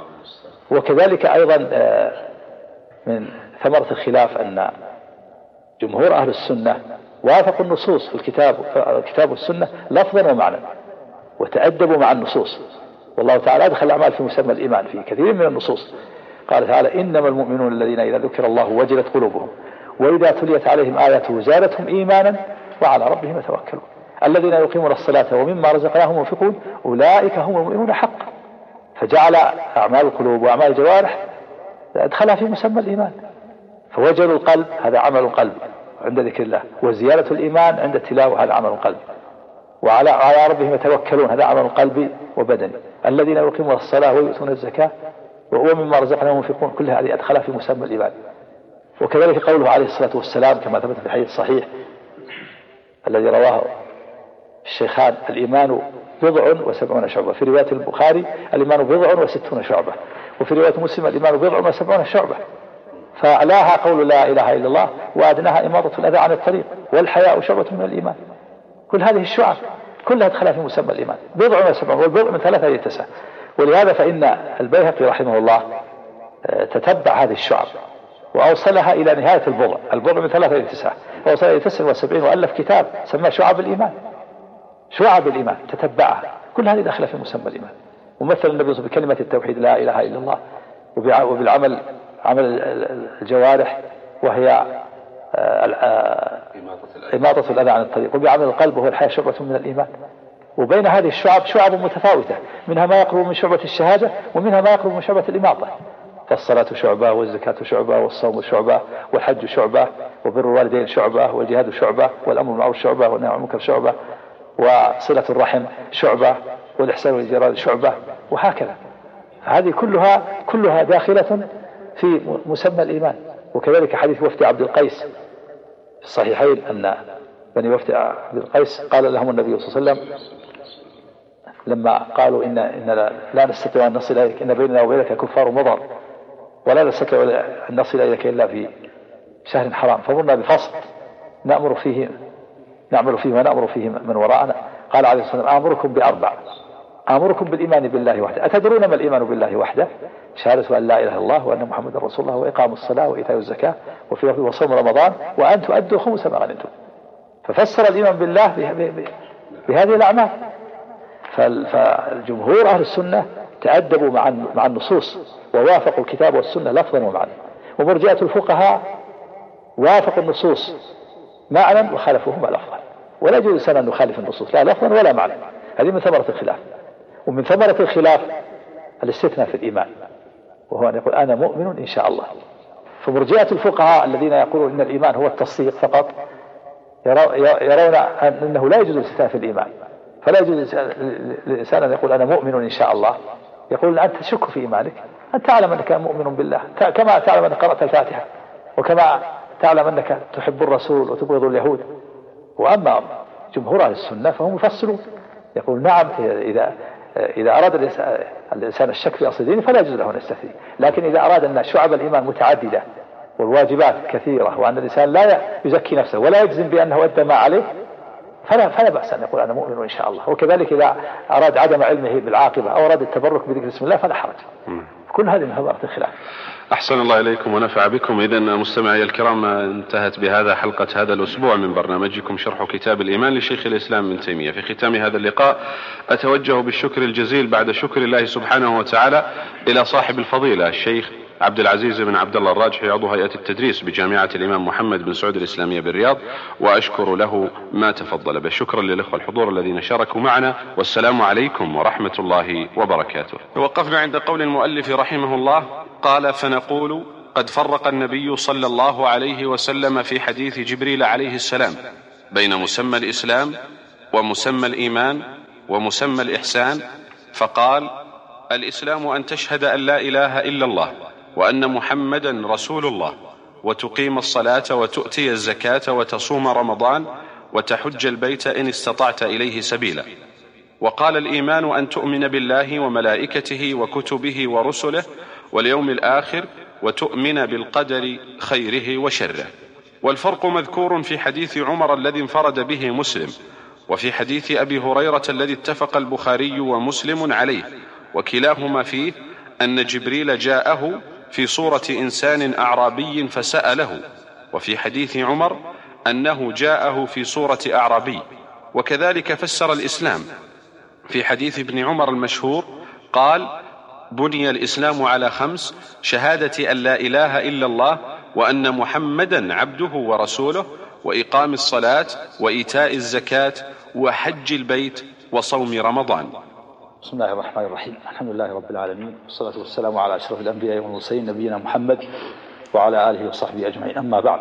وكذلك أيضا من ثمرة الخلاف أن جمهور أهل السنة وافقوا النصوص في الكتاب والسنة لفظا ومعنى، وتأدبوا مع النصوص. والله تعالى أدخل الأعمال في مسمى الإيمان في كثير من النصوص. قال تعالى إنما المؤمنون الذين إذا ذكر الله وجلت قلوبهم وإذا تليت عليهم آياته زادتهم إيمانا وعلى ربهم يتوكلون الذين يقيمون الصلاة ومما رزقناهم ينفقون أولئك هم المؤمنون حقا. فجعل أعمال القلوب وأعمال الجوارح أدخلها في مسمى الإيمان. فوجل القلب هذا عمل قلب عند ذكر الله، وزيادة الإيمان عند التلاوة هذا عمل قلب، وعلى ربهم يتوكلون هذا عمل قلبي وبدني، الذين يقيمون الصلاة ويؤتون الزكاة ومما رزقناهم ينفقون، كل هذه أدخلها في مسمى الإيمان. وكذلك قوله عليه الصلاة والسلام كما ثبت في الحديث الصحيح الذي رواه الشيخان الإيمان 70 شعبة، في رواية البخاري الإيمان 60 شعبة، وفي رواية مسلم الإيمان 70 شعبة. فأعلاها قول لا إله إلا الله، وأدناها إماطة الأذى عن الطريق، والحياء شعبة من الإيمان. كل هذه الشعب كلها دخلها في مسمى الإيمان 70 والبضع من 3 إلى 9. ولهذا فإن البيهقي رحمه الله تتبع هذه الشعب وأوصلها إلى نهاية البضع من 3 إلى 9، وأوصلها إلى 79 وألف كتاب سماه شعب الإيمان تتبعها، كل هذه داخلة في مسمى الإيمان. ومثل النبي صلى الله عليه وسلم بكلمة التوحيد لا إله إلا الله، وبالعمل عمل الجوارح وهي إماطة الأذى عن الطريق، وبعمل القلب وهو الحياة شعبة من الإيمان. وبين هذه الشعب شعب متفاوتة، منها ما يقرب من شعبة الشهادة ومنها ما يقرب من شعبة الإماطة. فالصلاة شعبة، والزكاة شعبة، والصوم شعبة، والحج شعبة، وبر الوالدين شعبة، والجهاد شعبة، والأمر بالمعروف شعبة، والنهي عن المنكر شعبة، وصلة الرحم شعبة، والإحسان والجيران شعبة، وهكذا. هذه كلها داخلة في مسمى الإيمان. وكذلك حديث وفد عبد القيس في الصحيحين أن بني وفد عبد القيس قال لهم النبي صلى الله عليه وسلم لما قالوا إن لا نستطيع أن نصل إليك، إن بيننا وبينك كفار مضر، ولا نستطيع أن نصل إليك إلا في شهر حرام، فمرنا بفصل نعمل فيه ونأمر فيه من وراءنا. قال عليه الصلاة والسلام آمركم ب4: آمركم بالإيمان بالله وحده. أتدرون ما الإيمان بالله وحده؟ شهادة أن لا إله إلا الله وأن محمد رسول الله، وإقام الصلاة وإيتاء الزكاة وصوم رمضان وأن تؤدوا خمس ما غنمتم. ففسر الإيمان بالله بهذه الأعمال. فالجمهور أهل السنة تأدبوا مع النصوص ووافقوا الكتاب والسنة لفظا ومعنى، ومرجئة الفقهاء وافقوا النصوص معنى وخالفوهما لفظا، ولا يجوز لسنا أن نخالف النصوص لا لفظا ولا معنى. هذه من ثمرة الخلاف. ومن ثمرة الخلاف الاستثناء في الإيمان، وهو أن يقول أنا مؤمن إن شاء الله. فمرجئة الفقهاء الذين يقولون إن الإيمان هو التصديق فقط يرون أنه لا يجوز الاستثناء في الإيمان، فلا يجوز للإنسان أن يقول أنا مؤمن إن شاء الله. يقول أنت تشك في إيمانك، أنت تعلم أنك مؤمن بالله كما تعلم أنك قرأت الفاتحة، وكما تعلم أنك تحب الرسول وتبغض اليهود. وأما جمهور أهل السنة فهم يفصلون، يقول نعم إذا أراد الإنسان الشك في أصل دينه فلا يجوز له أن يستثني، لكن إذا أراد أن شعب الإيمان متعددة والواجبات كثيرة وأن الإنسان لا يزكي نفسه ولا يجزم بأنه أدى ما عليه فلا بأس أن يقول أنا مؤمن إن شاء الله. وكذلك إذا أراد عدم علمه بالعاقبة أو أراد التبرك بذكر اسم الله فلا حرج. كل هذه من ثمرات الخلاف. أحسن الله إليكم ونفع بكم. إذن مستمعي الكرام انتهت بهذا حلقة هذا الأسبوع من برنامجكم شرح كتاب الإيمان لشيخ الإسلام ابن تيمية. في ختام هذا اللقاء أتوجه بالشكر الجزيل بعد شكر الله سبحانه وتعالى إلى صاحب الفضيلة الشيخ عبد العزيز بن عبد الله الراجحي عضو هيئة التدريس بجامعة الإمام محمد بن سعود الإسلامية بالرياض، وأشكر له ما تفضل به. شكرا للإخوة الحضور الذين شاركوا معنا، والسلام عليكم ورحمة الله وبركاته. وقفنا عند قول المؤلف رحمه الله قال: فنقول قد فرق النبي صلى الله عليه وسلم في حديث جبريل عليه السلام بين مسمى الإسلام ومسمى الإيمان ومسمى الإحسان، فقال: الإسلام أن تشهد أن لا إله إلا الله وأن محمدا رسول الله، وتقيم الصلاة وتؤتي الزكاة وتصوم رمضان وتحج البيت إن استطعت إليه سبيلا. وقال: الإيمان أن تؤمن بالله وملائكته وكتبه ورسله واليوم الآخر وتؤمن بالقدر خيره وشره. والفرق مذكور في حديث عمر الذي انفرد به مسلم، وفي حديث أبي هريرة الذي اتفق البخاري ومسلم عليه، وكلاهما فيه أن جبريل جاءه في صورة إنسان أعرابي فسأله، وفي حديث عمر أنه جاءه في صورة أعرابي. وكذلك فسر الإسلام في حديث ابن عمر المشهور قال: بني الإسلام على 5: شهادة أن لا إله إلا الله وأن محمدا عبده ورسوله، وإقام الصلاة وإيتاء الزكاة وحج البيت وصوم رمضان. بسم الله الرحمن الرحيم. الحمد لله رب العالمين، والصلاة والسلام على أشرف الأنبياء والمرسلين نبينا محمد وعلى آله وصحبه أجمعين. أما بعد،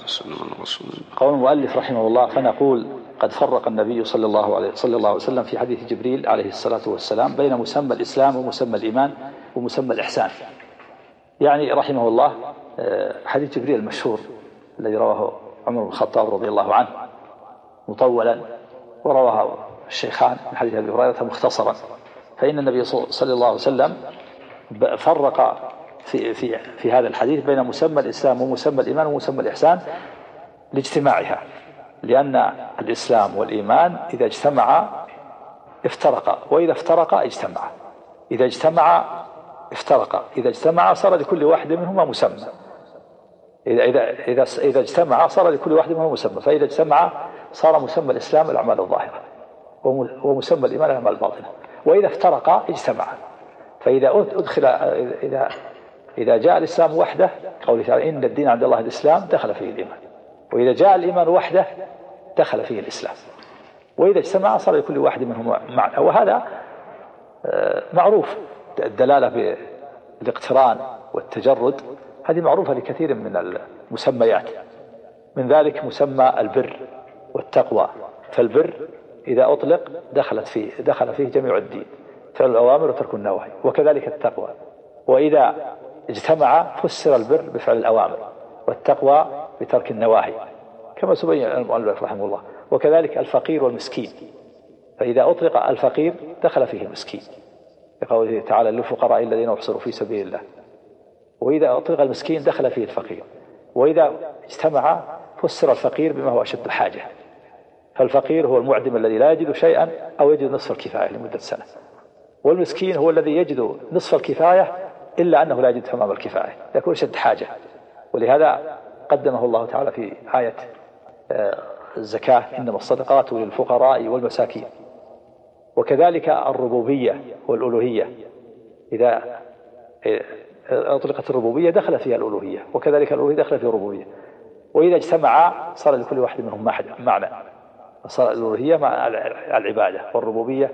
قول المؤلف رحمه الله: فنقول قد فرق النبي صلى الله عليه وسلم في حديث جبريل عليه الصلاة والسلام بين مسمى الإسلام ومسمى الإيمان ومسمى الإحسان. يعني رحمه الله حديث جبريل المشهور الذي رواه عمر بن الخطاب رضي الله عنه مطولا، ورواه الشيخان من حديث أبي هريرة مختصرا. فإن النبي صلى الله عليه وسلم فرق في هذا الحديث بين مسمى الإسلام ومسمى الإيمان ومسمى الإحسان لاجتماعها، لأن الإسلام والإيمان إذا اجتمعا افترقا، وإذا افترقا اجتمعا. إذا اجتمعا افترقا، إذا اجتمعا صار لكل واحد منهما مسمى. إذا اجتمعا صار لكل واحد منهما مسمى. فإذا اجتمعا صار مسمى الإسلام الأعمال الظاهرة، ومسمى الإيمان الأعمال الباطنة. وإذا افترقا اجتمعا. فإذا أدخل إذا جاء الإسلام وحده، قوله تعالى: إن الدين عند الله الإسلام، دخل فيه الإيمان. وإذا جاء الإيمان وحده دخل فيه الإسلام. وإذا اجتمع صار لكل واحد منهما معنى. وهذا معروف، الدلالة بالاقتران والتجرد هذه معروفة لكثير من المسميات. من ذلك مسمى البر والتقوى. فالبر إذا أطلق دخل فيه جميع الدين، فعل الأوامر وترك النواهي. وكذلك التقوى، وإذا اجتمع فسر البر بفعل الأوامر والتقوى بترك النواهي، كما سبين المؤلف رحمه الله. وكذلك الفقير والمسكين، فإذا أطلق الفقير دخل فيه المسكين، لقوله تعالى: للفقراء الذين أحصروا في سبيل الله. وإذا أطلق المسكين دخل فيه الفقير. وإذا اجتمع فسر الفقير بما هو أشد الحاجة. فالفقير هو المعدم الذي لا يجد شيئا أو يجد نصف الكفاية لمدة سنة، والمسكين هو الذي يجد نصف الكفاية إلا أنه لا يجد تمام الكفاية، يكون أشد حاجة. ولهذا قدمه الله تعالى في آية الزكاة: إنما الصدقات للفقراء والمساكين. وكذلك الربوبية والألوهية، إذا أطلقت الربوبية دخل فيها الألوهية، وكذلك الألوهية دخل فيها الربوبية. وإذا اجتمعا صار لكل واحد منهم معنى، صار الألوهية مع العبادة، والربوبية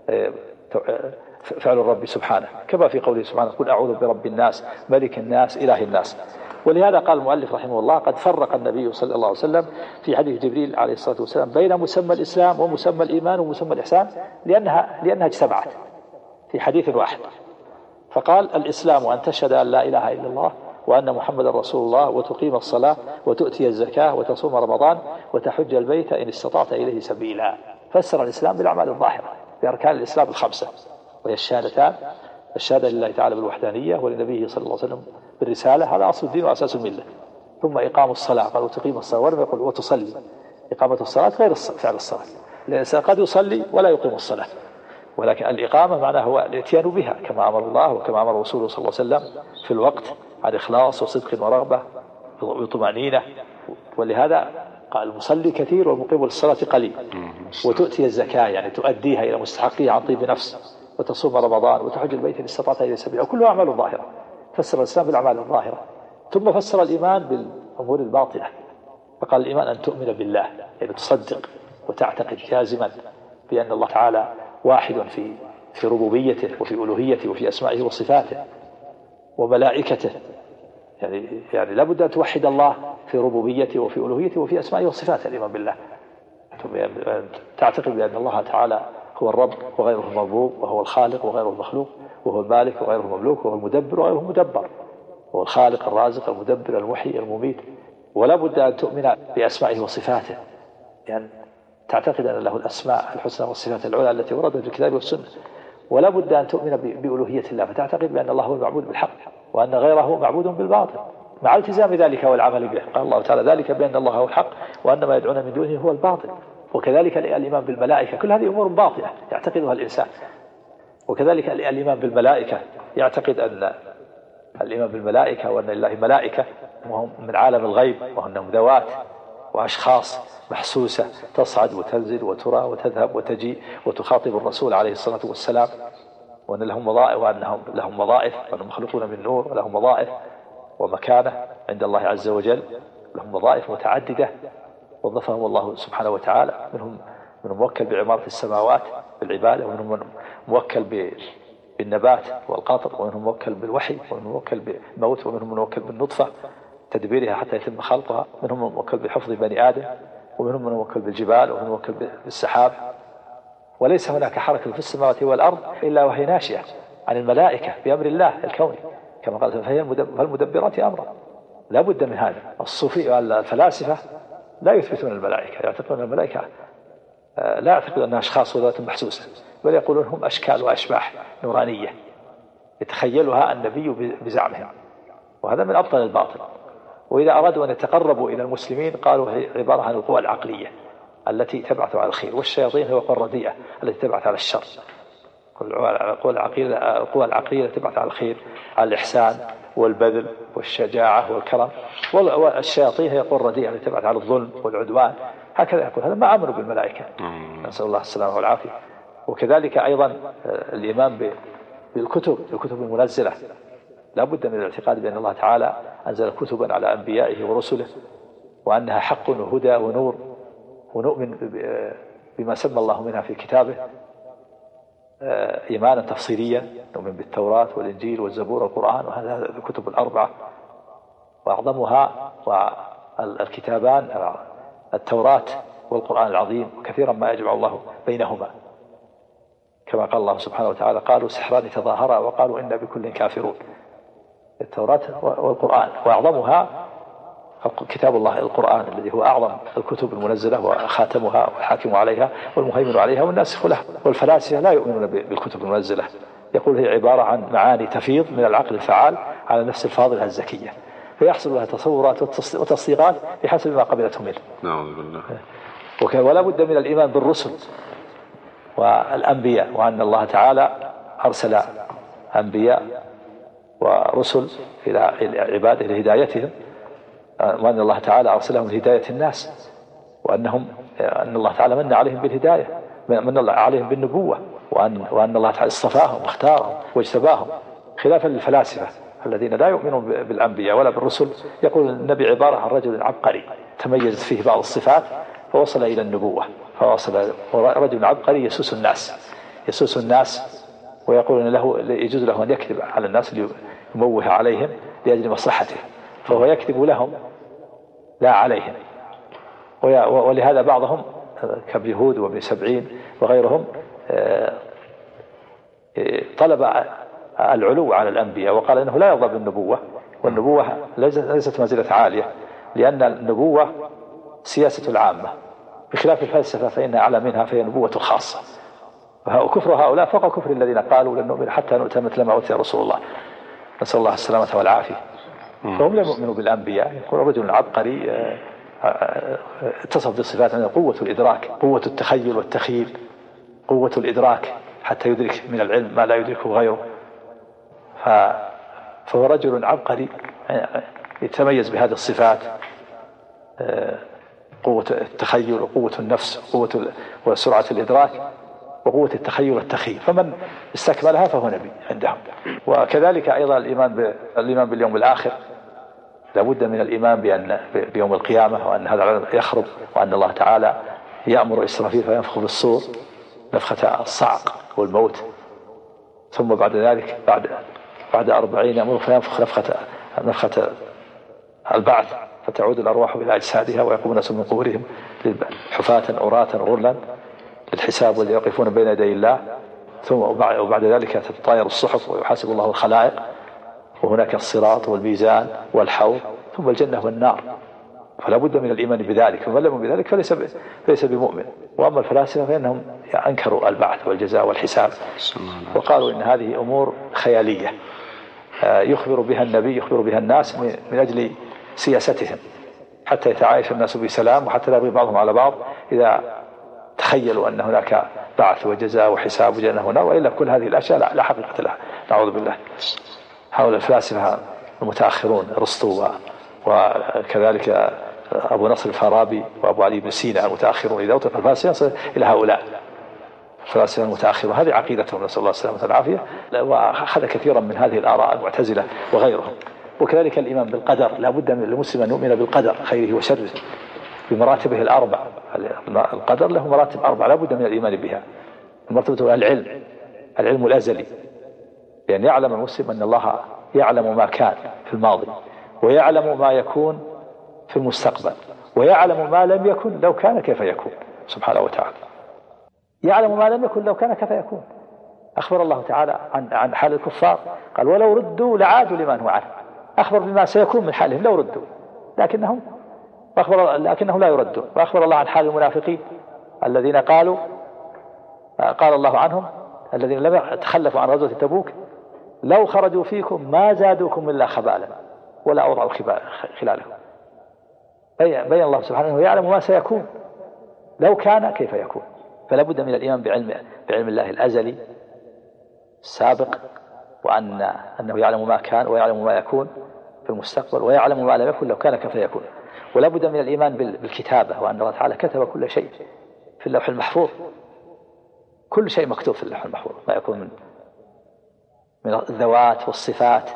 فعل الرب سبحانه، كما في قوله سبحانه: قل أعوذ برب الناس ملك الناس إله الناس. ولهذا قال المؤلف رحمه الله: قد فرق النبي صلى الله عليه وسلم في حديث جبريل عليه الصلاة والسلام بين مسمى الإسلام ومسمى الإيمان ومسمى الإحسان، لأنها اجتمعت في حديث واحد. فقال: الإسلام أن تشهد أن لا إله إلا الله وأن محمدا رسول الله، وتقيم الصلاة وتؤتي الزكاة وتصوم رمضان وتحج البيت إن استطعت إليه سبيلا. فسر الإسلام بالأعمال الظاهرة بأركان الإسلام 5، وهي الشهادتان: الشهادة لله تعالى بالوحدانية ولنبيه صلى الله عليه وسلم بالرسالة، هذا أصل الدين وأساس الملة. ثم إقام الصلاة، قال: وتقيم الصلاة، ولم يقل وتصلي. إقامة الصلاة غير فعل الصلاة، الإنسان قد يصلي ولا يقيم الصلاة، ولكن الإقامة معناه هو الاتيان بها كما أمر الله وكما أمر رسوله صلى الله عليه وسلم في الوقت، عن إخلاص وصدق ورغبة وطمأنينة. ولهذا قال: المصلي كثير والمقيم للصلاة قليل. وتؤتي الزكاة، يعني تؤديها إلى مستحقيها عن طيب نفس، وتصوم رمضان وتحج البيت إن استطعت إليه سبيلا، وكلها أعمال ظاهرة. فسر الإسلام بالأعمال الظاهرة، ثم فسر الإيمان بالأمور الباطنة، فقال الإيمان أن تؤمن بالله، يعني تصدق وتعتقد جازما بأن الله تعالى واحد في ربوبيته وفي ألوهيته وفي أسمائه وصفاته وملائكته، يعني لابد أن توحد الله في ربوبيته وفي ألوهيته وفي أسمائه وصفاته. الإيمان بالله تعتقد بأن الله تعالى هو الرب وغيره المربوب، وهو الخالق وغيره المخلوق، وهو المالك وغيره المملوك، وهو المدبر وغيره المدبر، هو الخالق الرازق المدبر المحيي المميت. ولا بد أن تؤمن بأسمائه وصفاته، يعني تعتقد أن له الأسماء الحسنى والصفات العلى التي وردت في الكتاب والسنة. ولا بد أن تؤمن بألوهية الله، فتعتقد بأن الله هو المعبود بالحق وأن غيره معبود بالباطل، مع التزام ذلك والعمل به. قال الله تعالى ذلك بأن الله هو الحق وأن ما يدعون من دونه هو الباطل. وكذلك الإيمان بالملائكة، كل هذه أمور باطلة يعتقدها الإنسان. وكذلك الإيمان بالملائكة، يعتقد أن الإيمان بالملائكة وأن لله ملائكة وهم من عالم الغيب، وأنهم ذوات وأشخاص محسوسة تصعد وتنزل وترى وتذهب وتجي وتخاطب الرسول عليه الصلاة والسلام، وأن لهم وظائف، وأنهم لهم وظائف، وأنهم مخلوقون من نور ولهم وظائف ومكانة عند الله عز وجل، لهم وظائف متعددة وظفهم الله سبحانه وتعالى. منهم من موكل بعمارة السماوات بالعبادة، ومنهم موكل بالنبات والقطر، ومنهم موكل بالوحي، ومنهم موكل بالموت، ومنهم موكل بالنطفة تدبيرها حتى يتم خلقها، منهم موكل بحفظ بني آدم، ومنهم موكل بالجبال، ومنهم موكل بالسحاب. وليس هناك حركة في السماوات والأرض إلا وهي ناشئة عن الملائكة بأمر الله الكوني، كما قال فالمدبرات أمرا. لا بد من هذا. الصوفي والفلاسفة لا يثبتون الملائكة، يعتقدون الملائكة لا يعتقدون أنها أشخاص وذات محسوسة، بل يقولون هم أشكال وأشباح نورانية يتخيلها النبي بزعمهم، وهذا من أبطل الباطل. وإذا أرادوا أن يتقربوا إلى المسلمين قالوا هي عبارة عن القوى العقلية التي تبعث على الخير، والشياطين هي القوى الرديئة التي تبعث على الشر. القوى العقلية التي تبعث على الخير، على الإحسان والبذل والشجاعة والكرم، والشياطين هي القوى الرديئة التي تبعث على الظلم والعدوان. هكذا يقول، هذا ما أمروا بالملائكة، نسأل الله السلامة والعافية. وكذلك أيضا الإيمان بالكتب المنزلة، لا بد من الاعتقاد بأن الله تعالى أنزل كتبا على أنبيائه ورسله، وأنها حق وهدى ونور، ونؤمن بما سمى الله منها في كتابه إيمانا تفصيليا، نؤمن بالتوراة والإنجيل والزبور والقرآن، وهذا الكتب الأربعة، وأعظمها والكتابان التوراة والقرآن العظيم، وكثيرا ما يجمع الله بينهما، كما قال الله سبحانه وتعالى قالوا سحران تظاهرا وقالوا إنا بكل كافرون. التوراة والقرآن، وأعظمها كتاب الله القرآن الذي هو أعظم الكتب المنزلة وخاتمها والحاكم عليها والمهيمن عليها والناسخ لها. والفلاسفة لا يؤمنون بالكتب المنزلة، يقول هي عبارة عن معاني تفيض من العقل الفعال على النفس الفاضلة الزكية، فيحصل لها تصورات وتصديقات بحسب ما قبلته منه. نعوذ بالله. ولا بد من الإيمان بالرسل والأنبياء، وأن الله تعالى أرسل أنبياء ورسل إلى عباده لهدايتهم، وأن الله تعالى أرسلهم لهداية الناس، أن الله تعالى من عليهم بالهداية، من الله عليهم بالنبوة، وأن الله تعالى اصطفاهم واختارهم واجتباهم، خلافا للفلاسفة الذين لا يؤمنون بالأنبياء ولا بالرسل. يقول النبي عبارة عن رجل عبقري تميزت فيه بعض الصفات فوصل إلى النبوة، فوصل رجل عبقري يسوس الناس ويقول إن يجوز له أن يكذب على الناس ليموه عليهم لأجل مصلحته، فهو يكذب لهم لا عليهم. ولهذا بعضهم كابن هود وابن سبعين وغيرهم طلب العلو على الأنبياء، وقال إنه لا يرضى بالنبوة، والنبوة ليست منزلة عالية، لأن النبوة سياسة العامة، بخلاف الفلسفة فإنها أعلى منها، فهي نبوة الخاصة. وكفر هؤلاء فوق كفر الذين قالوا لن نؤمن حتى نؤتى مثل ما أوتي رسول الله، نسأل الله السلامة والعافية. فهم لم يؤمنوا بالأنبياء. يقول رجل عبقري اتصف بالصفات من قوة الإدراك، قوة التخيل والتخيل، قوة الإدراك حتى يدرك من العلم ما لا يدركه غيره. فهو رجل عبقري يتميز بهذه الصفات، قوة التخيل وقوة النفس وسرعة الإدراك، وقوة التخيل والتخيل، فمن استكملها فهو نبي عندهم. وكذلك أيضا الإيمان باليوم الآخر، لابد من الإيمان بيوم القيامة، وأن هذا العالم يخرب، وأن الله تعالى يأمر إسرافيل فينفخ بالصور نفخة الصعق والموت، ثم بعد ذلك بعد 40 يأمر فينفخ نفخة البعث، فتعود الأرواح إلى أجسادها ويقوم الناس من قبورهم حفاة عراة غرلا للحساب ويقفون بين يدي الله، ثم وبعد ذلك تتطاير الصحف ويحاسب الله الخلائق، وهناك الصراط والميزان والحوض، ثم الجنة والنار. فلا بد من الإيمان بذلك، ومن لم يؤمن بذلك فليس بمؤمن. وأما الفلاسفة فإنهم أنكروا البعث والجزاء والحساب، وقالوا إن هذه أمور خيالية يخبر بها النبي، يخبر بها الناس من أجل سياستهم، حتى يتعايش الناس بسلام، وحتى لا يبغي بعضهم على بعض إذا تخيلوا أن هناك بعث وجزاء وحساب وجنة ونار، وإلا كل هذه الأشياء لا حقيقة لها، نعوذ بالله. هؤلاء الفلاسفة المتأخرون أرسطو وكذلك أبو نصر الفارابي وأبو علي بن سينا المتأخرون، إذا أطلق الفلاسفة يصل إلى هؤلاء الفلاسفة المتأخرون، هذه عقيدتهم، نسأل الله السلامة والعافية. وأخذ كثيرا من هذه الآراء المعتزلة وغيرهم. وكذلك الإيمان بالقدر، لا بد من المسلم أن يؤمن بالقدر خيره وشره بمراتبه الأربع. القدر له مراتب 4 لا بد من الإيمان بها. المرتبة العلم الأزلي، لأن يعلم المسلم أن الله يعلم ما كان في الماضي، ويعلم ما يكون في المستقبل، ويعلم ما لم يكن لو كان كيف يكون، سبحانه وتعالى. يعلم ما لم يكن لو كان كيف يكون. أخبر الله تعالى عن حال الكفار، قال ولو ردوا لعادوا لما نهوا عنه. أخبر بما سيكون من حالهم لو ردوا، لكنهم لا يردون. وأخبر الله عن حال المنافقين الذين قال الله عنهم الذين لم يتخلفوا عن غزوة تبوك لو خرجوا فيكم ما زادوكم إلا خبالا ولا أوضعوا خلالكم. بين الله سبحانه أنه يعلم ما سيكون لو كان كيف يكون. فلا بد من الإيمان بعلم الله الأزلي السابق، وأنه يعلم ما كان ويعلم ما يكون في المستقبل، ويعلم ما لم يكن لو كان كيف يكون. ولا بد من الإيمان بالكتابة، وأن الله تعالى كتب كل شيء في اللوح المحفوظ، كل شيء مكتوب في اللوح المحفوظ، ما يكون من الذوات والصفات.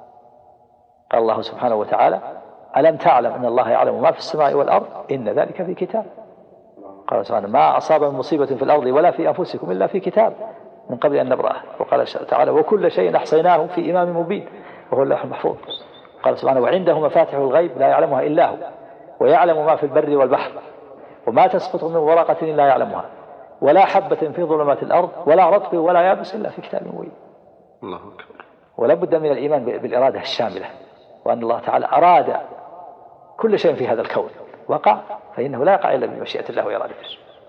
قال الله سبحانه وتعالى ألم تعلم أن الله يعلم ما في السماء والأرض إن ذلك في كتاب. قال سبحانه ما أصاب من مصيبة في الأرض ولا في أنفسكم إلا في كتاب من قبل أن نبرأه. وقال تعالى وكل شيء أحصيناه في إمام مبين وهو اللوح المحفوظ. قال سبحانه وعنده مفاتح الغيب لا يعلمها إلا هو ويعلم ما في البر والبحر وما تسقط من ورقة إلا يعلمها ولا حبة في ظلمات الأرض ولا رطب ولا يابس إلا في كتاب مبين. الله أكبر. ولا بد من الإيمان بالإرادة الشاملة، وأن الله تعالى أراد كل شيء في هذا الكون وقع، فإنه لا يقع إلا بمشيئة الله وإرادته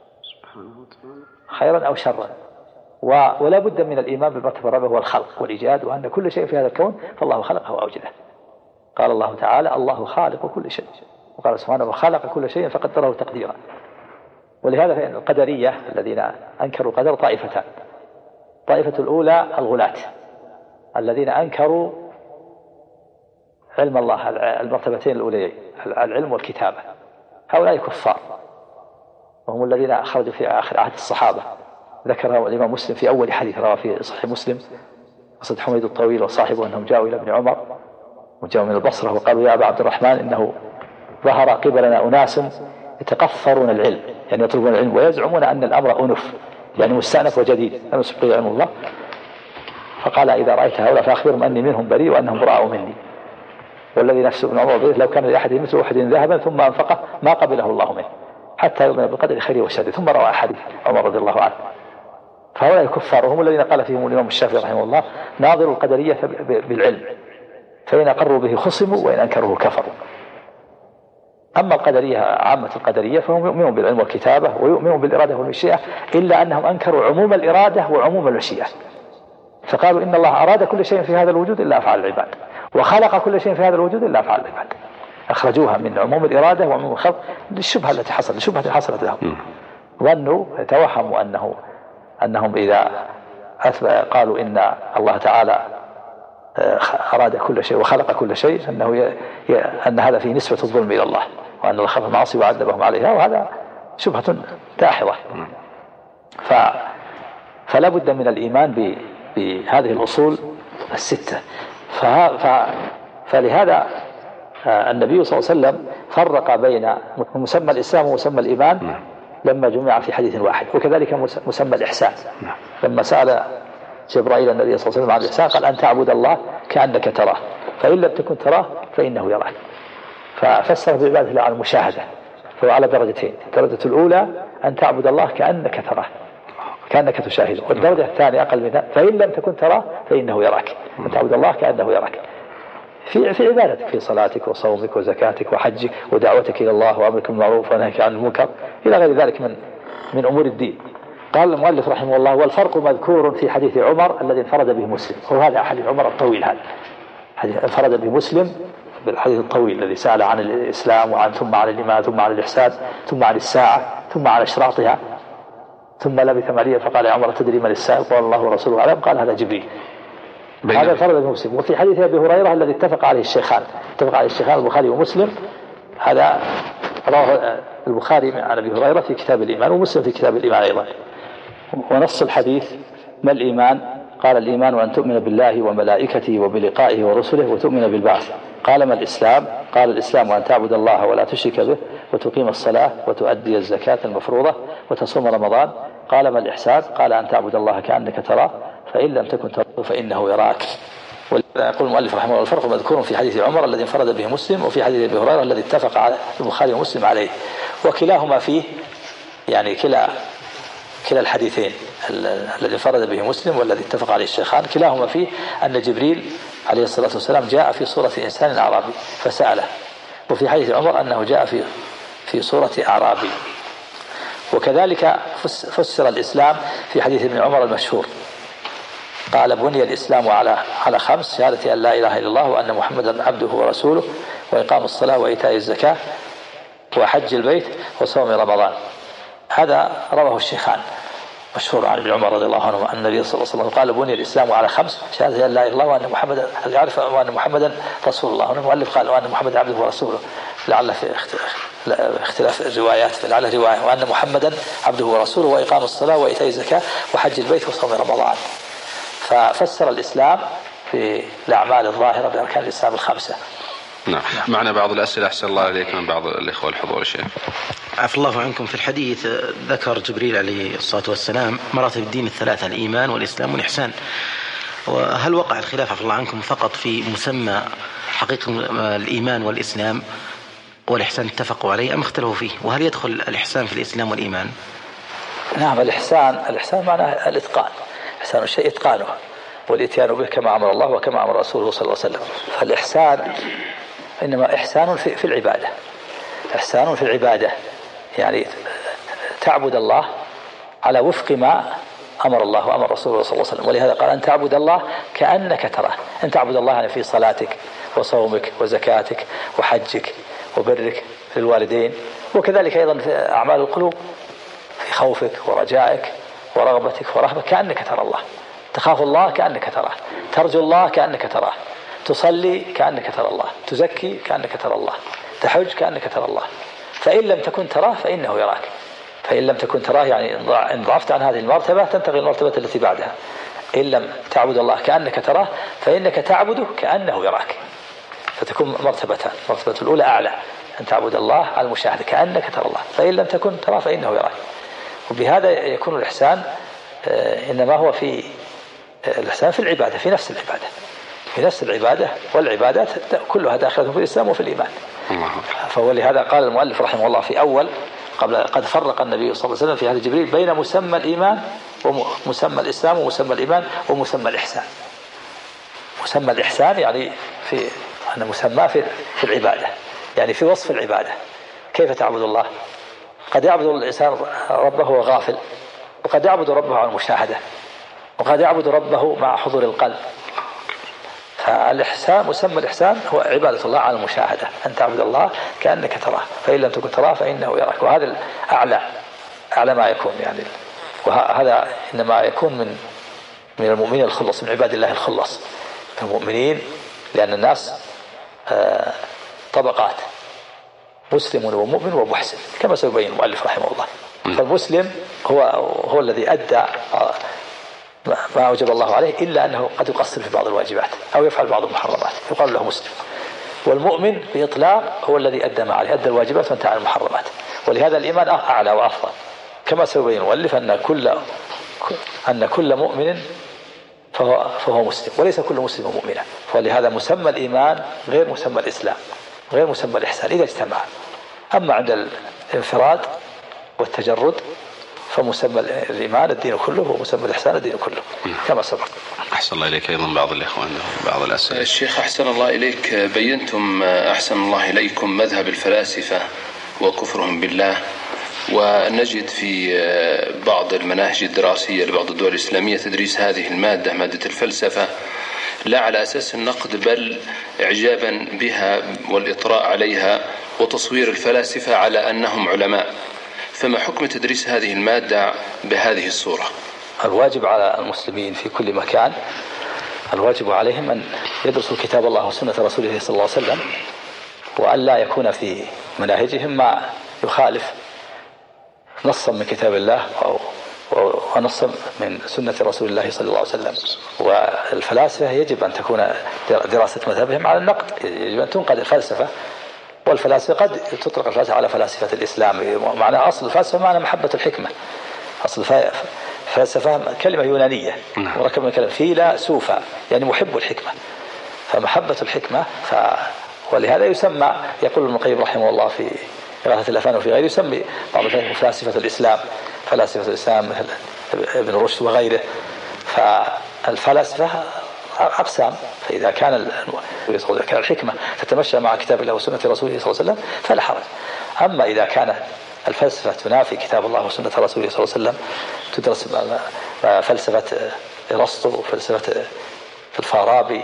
خيرا أو شرا. ولا بد من الإيمان بالمرتبة الرابعة هو الخلق والإيجاد، وأن كل شيء في هذا الكون فالله خلقه وأوجده. قال الله تعالى الله خالق كل شيء، وقال سبحانه وخلق كل شيء فقدره تقديرا. ولهذا فإن القدرية الذين أنكروا القدر طائفتان. الطائفة الأولى الغلاة الذين أنكروا علم الله، المرتبتين الأوليين العلم والكتابة، هؤلاء كفار، وهم الذين خرجوا في آخر عهد الصحابة. ذكرها الإمام مسلم في أول حديث رواه في صحيح مسلم قصة حميد الطويل وصاحبه أنهم جاءوا إلى ابن عمر وجاءوا من البصرة وقالوا يا أبا عبد الرحمن إنه ظهر قبلنا أناس يتقفرون العلم، يعني يطلبون العلم ويزعمون أن الأمر أنف، يعني مستأنف وجديد لم يسبقه علم الله. فقال إذا رأيت هؤلاء فأخبرهم أني منهم بريء وأنهم براء مني، والذي نفس ابن عمر بيده لو كان لأحد مثل أحد ذهبا ثم أنفقه ما قبله الله منه حتى يؤمن بالقدر خيره وشره. ثم روى حديث عمر رضي الله عنه. فهؤلاء الكفار وهم الذين قال فيهم الإمام الشافعي رحمه الله ناظروا القدرية بالعلم، فإن أقروا به خصموا وإن أنكروه كفروا. أما القدرية عامة القدرية فهم يؤمنون بالعلم والكتابة ويؤمنون بالإرادة والمشيئة، إلا أنهم أنكروا عموم الإرادة وعموم المشيئة، فقالوا إن الله أراد كل شيء في هذا الوجود إلا أفعال العباد، وخلق كل شيء في هذا الوجود إلا أفعال العباد. أخرجوها من عموم الإرادة وعموم الخلق للشبهة التي حصلت، الشبهة حصلت لهم. ظنوا توهموا أنهم إذا قالوا إن الله تعالى أراد كل شيء وخلق كل شيء أن هذا فيه نسبة الظلم إلى الله، وأن الله خلق المعاصي وعذبهم عليها، وهذا شبهة داحضة. فلا بد من الإيمان بهذه الأصول الستة. فلهذا النبي صلى الله عليه وسلم فرق بين مسمى الإسلام ومسمى الإيمان لما جمع في حديث واحد، وكذلك مسمى الإحسان لما سأل جبرائيل النبي صلى الله عليه وسلم عن الإحسان قال: أن تعبد الله كأنك تراه فإن لم تكن تراه فإنه يراك. ففسر بعبادة الله على المشاهدة، فهو على درجتين: الدرجة الأولى أن تعبد الله كأنك تراه كأنك تشاهده، والدرجة الثانية أقل منها فإن لم تكن تراه فإنه يراك، أن تعبد الله كأنه يراك في عبادتك، في صلاتك وصومك وزكاتك وحجك ودعوتك إلى الله وأمرك بالمعروف ونهيك عن المنكر إلى غير ذلك من أمور الدين. قال المؤلف رحمه الله: والفرق مذكور في حديث عمر الذي انفرد به مسلم. وهذا حديث عمر الطويل، هذا حديث انفرد به مسلم بالحديث الطويل الذي سأل عن الإسلام ثم عن الإيمان ثم عن الإحسان ثم عن الساعة ثم عن أشراطها، ثم لبث مليا فقال: يا عمر تدري من السائل؟ قال: الله ورسوله أعلم. قال: هذا جبريل. هذا انفرد به مسلم. وفي حديث أبي هريرة الذي اتفق عليه الشيخان البخاري ومسلم، هذا رواه البخاري عن أبي هريرة في كتاب الإيمان ومسلم في كتاب الإيمان أيضا. ونص الحديث: ما الإيمان؟ قال: الإيمان أن تؤمن بالله وملائكته وبلقائه ورسله وتؤمن بالبعث. قال: ما الإسلام؟ قال: الإسلام أن تعبد الله ولا تشرك به وتقيم الصلاة وتؤدي الزكاة المفروضة وتصوم رمضان. قال: ما الإحسان؟ قال: أن تعبد الله كأنك تراه فإن لم تكن تراه فإنه يراك. ويقول المؤلف رحمه الله: الفرق مذكور في حديث عمر الذي انفرد به مسلم وفي حديث أبي هريرة الذي اتفق على البخاري ومسلم عليه، وكلاهما فيه يعني كلا الحديثين الذي انفرد به مسلم والذي اتفق عليه الشيخان كلاهما فيه أن جبريل عليه الصلاة والسلام جاء في صورة إنسان أعرابي فسأله، وفي حديث عمر أنه جاء في صورة أعرابي. وكذلك فسر الإسلام في حديث ابن عمر المشهور، قال: بني الإسلام على 5: شهادة أن لا إله إلا الله وأن محمدا عبده ورسوله وإقام الصلاة وإيتاء الزكاة وحج البيت وصوم رمضان. هذا رواه الشيخان مشهور عن ابن عمر رضي الله عنه أن النبي صلى الله عليه وسلم قال: بني الإسلام على 5: شهادة أن لا إله إلا الله وأن محمدا يعرف وأن محمدا رسول الله. والمؤلف قال: وأن محمدا عبده ورسوله، لعل في اختلاف الروايات، لعل رواية وأن محمدا عبده ورسوله وإقام الصلاة وإيتاء الزكاة وحج البيت وصوم رمضان. ففسر الإسلام في الأعمال الظاهرة بأركان الإسلام 5. نعم. معنا بعض الأسئلة أحسن الله إليك من بعض الإخوة الحضور. الشيخ عفى الله عنكم، في الحديث ذكر جبريل عليه الصلاة والسلام مراتب الدين 3: الإيمان والإسلام والإحسان. وهل وقع الخلاف عفى الله عنكم فقط في مسمى حقيقة الإيمان والإسلام والإحسان اتفقوا عليه أم اختلفوا فيه؟ وهل يدخل الإحسان في الإسلام والإيمان؟ نعم، الإحسان معناه الإتقان، إحسان الشيء إتقانه والإتيان به كما أمر الله وكما أمر رسوله صلى الله عليه وسلم. فالإحسان إنما إحسان في العبادة، إحسان في العبادة يعني تعبد الله على وفق ما أمر الله وأمر رسوله صلى الله عليه وسلم. ولهذا قال: أن تعبد الله كأنك تراه. أن تعبد الله يعني في صلاتك وصومك وزكاتك وحجك وبرك في الوالدين، وكذلك أيضا في أعمال القلوب، في خوفك ورجائك ورغبتك ورهبك كأنك ترى الله، تخاف الله كأنك تراه، ترجو الله كأنك تراه، تصلي كأنك ترى الله، تزكي كأنك ترى الله، تحج كأنك ترى الله. فإن لم تكن تراه فإنه يراك. فإن لم تكن تراه يعني إن ضعفت عن هذه المرتبة تنتقل المرتبة التي بعدها. إن لم تعبد الله كأنك تراه فإنك تعبده كأنه يراك، فتكون مرتبتان: المرتبة الأولى أعلى أن تعبد الله على المشاهدة كأنك ترى الله، فإن لم تكن تراه فإنه يراك. وبهذا يكون الإحسان إنما هو في الإحسان في العبادة، في نفس العبادة والعبادات كلها داخلة في الإسلام وفي الإيمان. فهو لهذا قال المؤلف رحمه الله في أول قد فرق النبي صلى الله عليه وسلم في هذا جبريل بين مسمى الإيمان ومسمى الإسلام ومسمى الإيمان ومسمى الإحسان. مسمى الإحسان يعني أن مسمى في العبادة، يعني في وصف العبادة. كيف تعبد الله؟ قد يعبد الإنسان ربه وغافل، وقد يعبد ربه على المشاهدة، وقد يعبد ربه مع حضور القلب. فالإحسان مسمى الإحسان هو عبادة الله على المشاهدة، أن تعبد الله كأنك تراه فإن لم تكن تراه فإنه يراك. وهذا أعلى ما يكون يعني، وهذا إنما يكون من المؤمنين الخلص، من عباد الله الخلص، المؤمنين. لأن الناس طبقات: مسلم ومؤمن ومحسن، كما سيبين المؤلف رحمه الله. فالمسلم هو الذي أدى ما أوجب الله عليه، إلا أنه قد يقصر في بعض الواجبات أو يفعل بعض المحرمات، يقال له مسلم. والمؤمن بإطلاق هو الذي أدى ما عليه، أدى الواجبات وانتهى عن المحرمات. ولهذا الإيمان أعلى وأفضل، كما سيبين المؤلف أن كل مؤمن فهو مسلم، وليس كل مسلم مؤمنا. ولهذا مسمى الإيمان غير مسمى الإسلام، غير مسمى الإحسان إذا اجتمع. أما عند الانفراد والتجرد فمسمى الإيمان الدين كله، ومسمى الإحسان الدين كله كما سبق. أحسن الله إليك. أيضا بعض الإخوان بعض الأسئلة. الشيخ أحسن الله إليك، بينتم أحسن الله إليكم مذهب الفلاسفة وكفرهم بالله، ونجد في بعض المناهج الدراسية لبعض الدول الإسلامية تدريس هذه المادة، مادة الفلسفة، لا على أساس النقد بل إعجابا بها والإطراء عليها وتصوير الفلاسفة على أنهم علماء. فما حكم تدريس هذه المادة بهذه الصورة؟ الواجب على المسلمين في كل مكان، الواجب عليهم أن يدرسوا كتاب الله وسنة رسوله صلى الله عليه وسلم، وأن لا يكون في مناهجهم ما يخالف نصا من كتاب الله ونصا من سنة رسول الله صلى الله عليه وسلم. والفلاسفة يجب أن تكون دراسة مذهبهم على النقد، يجب أن تنقد الفلسفة. والفلاسفة قد تطلق الفلسفة على فلاسفة الإسلام، معنى أصل الفلسفة معنى محبة الحكمة. أصل الفلسفة كلمة يونانية مركبة من كلمة فيلا سوفا، يعني محب الحكمة، فمحبة الحكمة. ولهذا يسمى، يقول ابن القيم رحمه الله في إغاثة الأفهام وفي غيره، يسمي بعض فلاسفة الإسلام، فلاسفة الإسلام مثل ابن رشد وغيره. فالفلاسفة أقسام، فإذا كان الحكمة تتمشى مع كتاب الله وسنة رسوله صلى الله عليه وسلم فلا حرج. أما إذا كانت الفلسفة تنافي كتاب الله وسنة رسوله صلى الله عليه وسلم، تدرس فلسفة أرسطو، فلسفة الفارابي،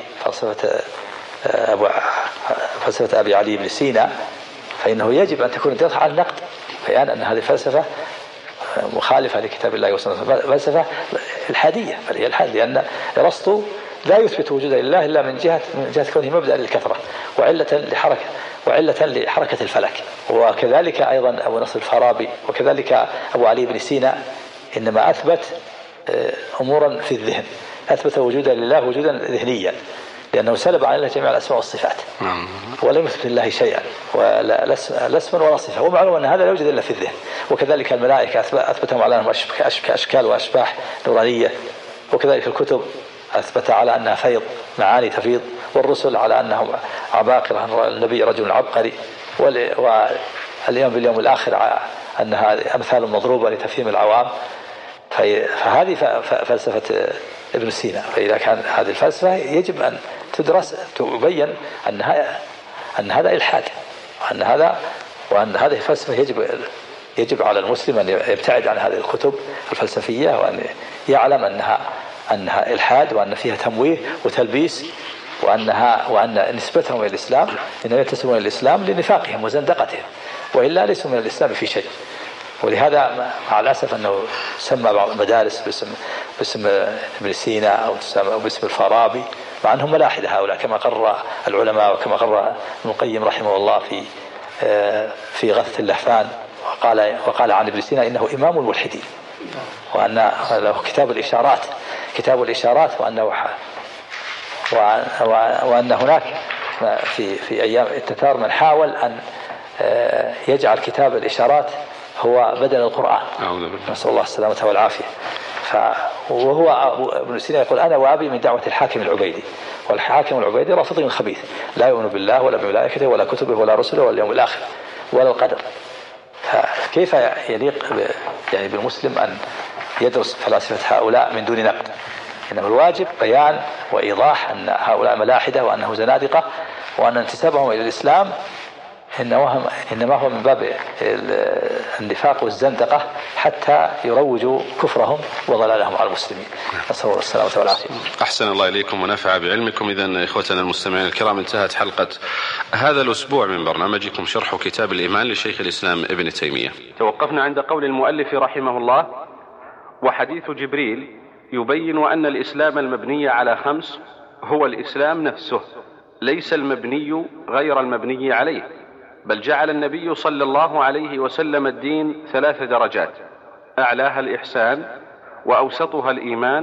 فلسفة أبي علي بن سينا، فإنه يجب أن تكون الدراسة على النقد، بيان أن هذه الفلسفة مخالفة لكتاب الله وسنة، فلسفة الحادية، بل هي الحاد، لأن أرسطو لا يثبت وجود الله إلا من جهة كونه مبدأ للكثرة وعلة لحركة الفلك. وكذلك أيضا أبو نصر الفارابي، وكذلك أبو علي بن سينا، إنما أثبت أمورا في الذهن، أثبت وجودا لله وجودا ذهنيا، لأنه سلب عن الله جميع الأسماء والصفات ولم يثبت لله شيئا ولا اسما ولا صفة، ومعلوم أن هذا لا يوجد إلا في الذهن. وكذلك الملائكة أثبتهم على أنهم كأشكال وأشباح نورانية، وكذلك الكتب أثبت على أنها فيض، معاني تفيض، والرسل على أنهم عباقرة، النبي رجل عبقري، واليوم باليوم الآخر أنها أمثال مضروبة لتفهيم العوام. فهذه فلسفة ابن سينا. فإذا كان هذه الفلسفة يجب أن تدرس، تبين أن هذا إلحاد، وأن هذه الفلسفة يجب على المسلم أن يبتعد عن هذه الكتب الفلسفية، وأن يعلم أنها إلحاد، وأن فيها تمويه وتلبيس، وأن نسبتهم إلى الإسلام إنهم ينتسبون إلى الإسلام لنفاقهم وزندقتهم، وإلا ليسوا من الإسلام في شيء. ولهذا مع الأسف أنه سمى بعض المدارس باسم ابن سينا أو باسم الفارابي، مع أنهم ملاحدة هؤلاء، كما قرر العلماء، وكما قرر ابن القيم رحمه الله في غث اللهفان، وقال عن ابن سينا إنه إمام الملحدين، وأن له كتاب الإشارات، وأن هناك في أيام التتار من حاول أن يجعل كتاب الإشارات هو بدل القرآن، نسأل الله السلامة والعافية. وهو ابن سينا يقول أنا وأبي من دعوة الحاكم العبيدي، والحاكم العبيدي رافضي خبيث، لا يؤمن بالله ولا بملائكته ولا كتبه ولا رسله ولا اليوم الآخر ولا القدر. فكيف يليق يعني بالمسلم أن يدرس فلاسفة هؤلاء من دون نقد؟ إنما الواجب بيان وإيضاح أن هؤلاء ملاحدة، وأنه زنادقة، وأن انتسابهم إلى الإسلام إنما هو من باب النفاق والزندقة، حتى يروجوا كفرهم وضلالهم على المسلمين. نسأل الله السلامة والعافية. أحسن الله إليكم ونفع بعلمكم. إذن إخوتنا المستمعين الكرام، انتهت حلقة هذا الأسبوع من برنامجكم شرح كتاب الإيمان لشيخ الإسلام ابن تيمية. توقفنا عند قول المؤلف رحمه الله: وحديث جبريل يبين أن الإسلام المبني على 5 هو الإسلام نفسه، ليس المبني غير المبني عليه، بل جعل النبي صلى الله عليه وسلم الدين 3 درجات: أعلاها الإحسان، وأوسطها الإيمان،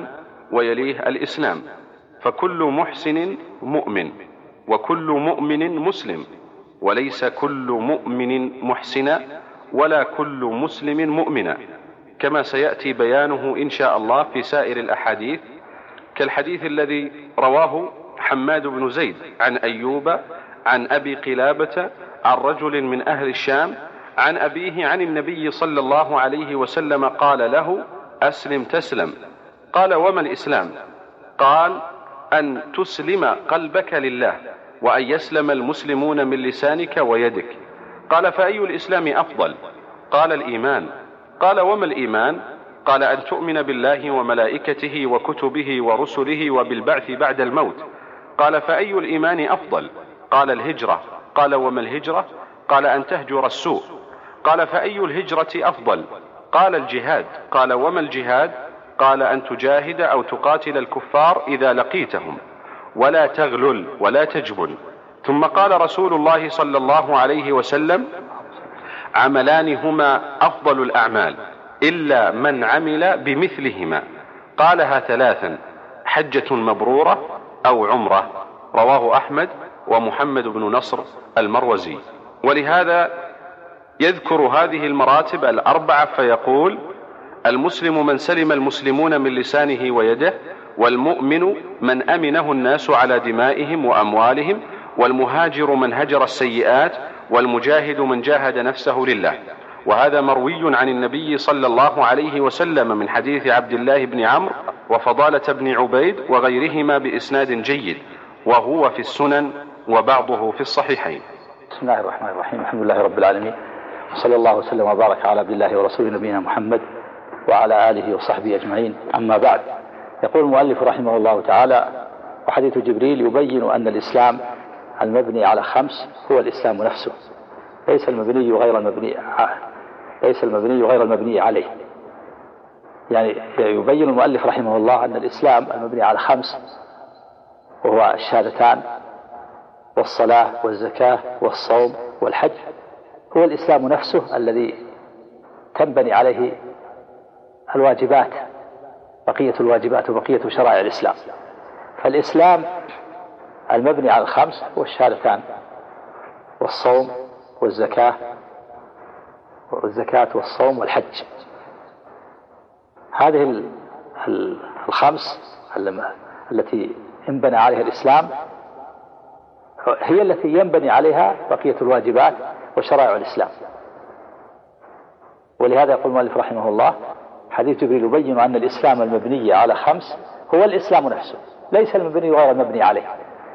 ويليه الإسلام، فكل محسن مؤمن وكل مؤمن مسلم، وليس كل مؤمن محسنا ولا كل مسلم مؤمنا، كما سيأتي بيانه إن شاء الله في سائر الأحاديث، كالحديث الذي رواه حماد بن زيد عن أيوب عن أبي قلابة عن رجل من أهل الشام عن أبيه عن النبي صلى الله عليه وسلم قال له: أسلم تسلم. قال: وما الإسلام؟ قال: أن تسلم قلبك لله، وأن يسلم المسلمون من لسانك ويدك. قال: فأي الإسلام أفضل؟ قال: الإيمان. قال: وما الإيمان؟ قال: أن تؤمن بالله وملائكته وكتبه ورسله وبالبعث بعد الموت. قال: فأي الإيمان أفضل؟ قال: الهجرة. قال: وما الهجرة؟ قال: أن تهجر السوء. قال: فأي الهجرة أفضل؟ قال: الجهاد. قال: وما الجهاد؟ قال: أن تجاهد أو تقاتل الكفار إذا لقيتهم، ولا تغلل ولا تجبن. ثم قال رسول الله صلى الله عليه وسلم: عملان هما أفضل الأعمال إلا من عمل بمثلهما. قالها ثلاثا: حجة مبرورة أو عمرة. رواه أحمد ومحمد بن نصر المروزي. ولهذا يذكر هذه المراتب الأربعة فيقول: المسلم من سلم المسلمون من لسانه ويده، والمؤمن من أمنه الناس على دمائهم وأموالهم، والمهاجر من هجر السيئات، والمجاهد من جاهد نفسه لله. وهذا مروي عن النبي صلى الله عليه وسلم من حديث عبد الله بن عمرو وفضالة بن عبيد وغيرهما بإسناد جيد، وهو في السنن وبعضه في الصحيحين. بسم الله الرحمن الرحيم. الحمد لله رب العالمين، وصلى الله وسلم وبارك على عبد الله ورسوله نبينا محمد وعلى آله وصحبه أجمعين. أما بعد، يقول المؤلف رحمه الله تعالى: وحديث جبريل يبين أن الإسلام المبني على 5 هو الإسلام نفسه، ليس المبني غير المبني عليه. يعني يبين المؤلف رحمه الله أن الإسلام المبني على 5، وهو الشهادتان والصلاة والزكاة والصوم والحج، هو الإسلام نفسه الذي تنبني عليه الواجبات، بقية الواجبات وبقية شرائع الإسلام. فالإسلام المبني على 5 هو الشهادتان والصوم والزكاة والصوم والحج. هذه 5 التي انبنى عليها الإسلام هي التي ينبني عليها بقية الواجبات وشرائع الإسلام. ولهذا يقول المؤلف رحمه الله: حديث جبريل يبين أن الإسلام المبني على 5 هو الإسلام نفسه، ليس المبني غير المبني عليه،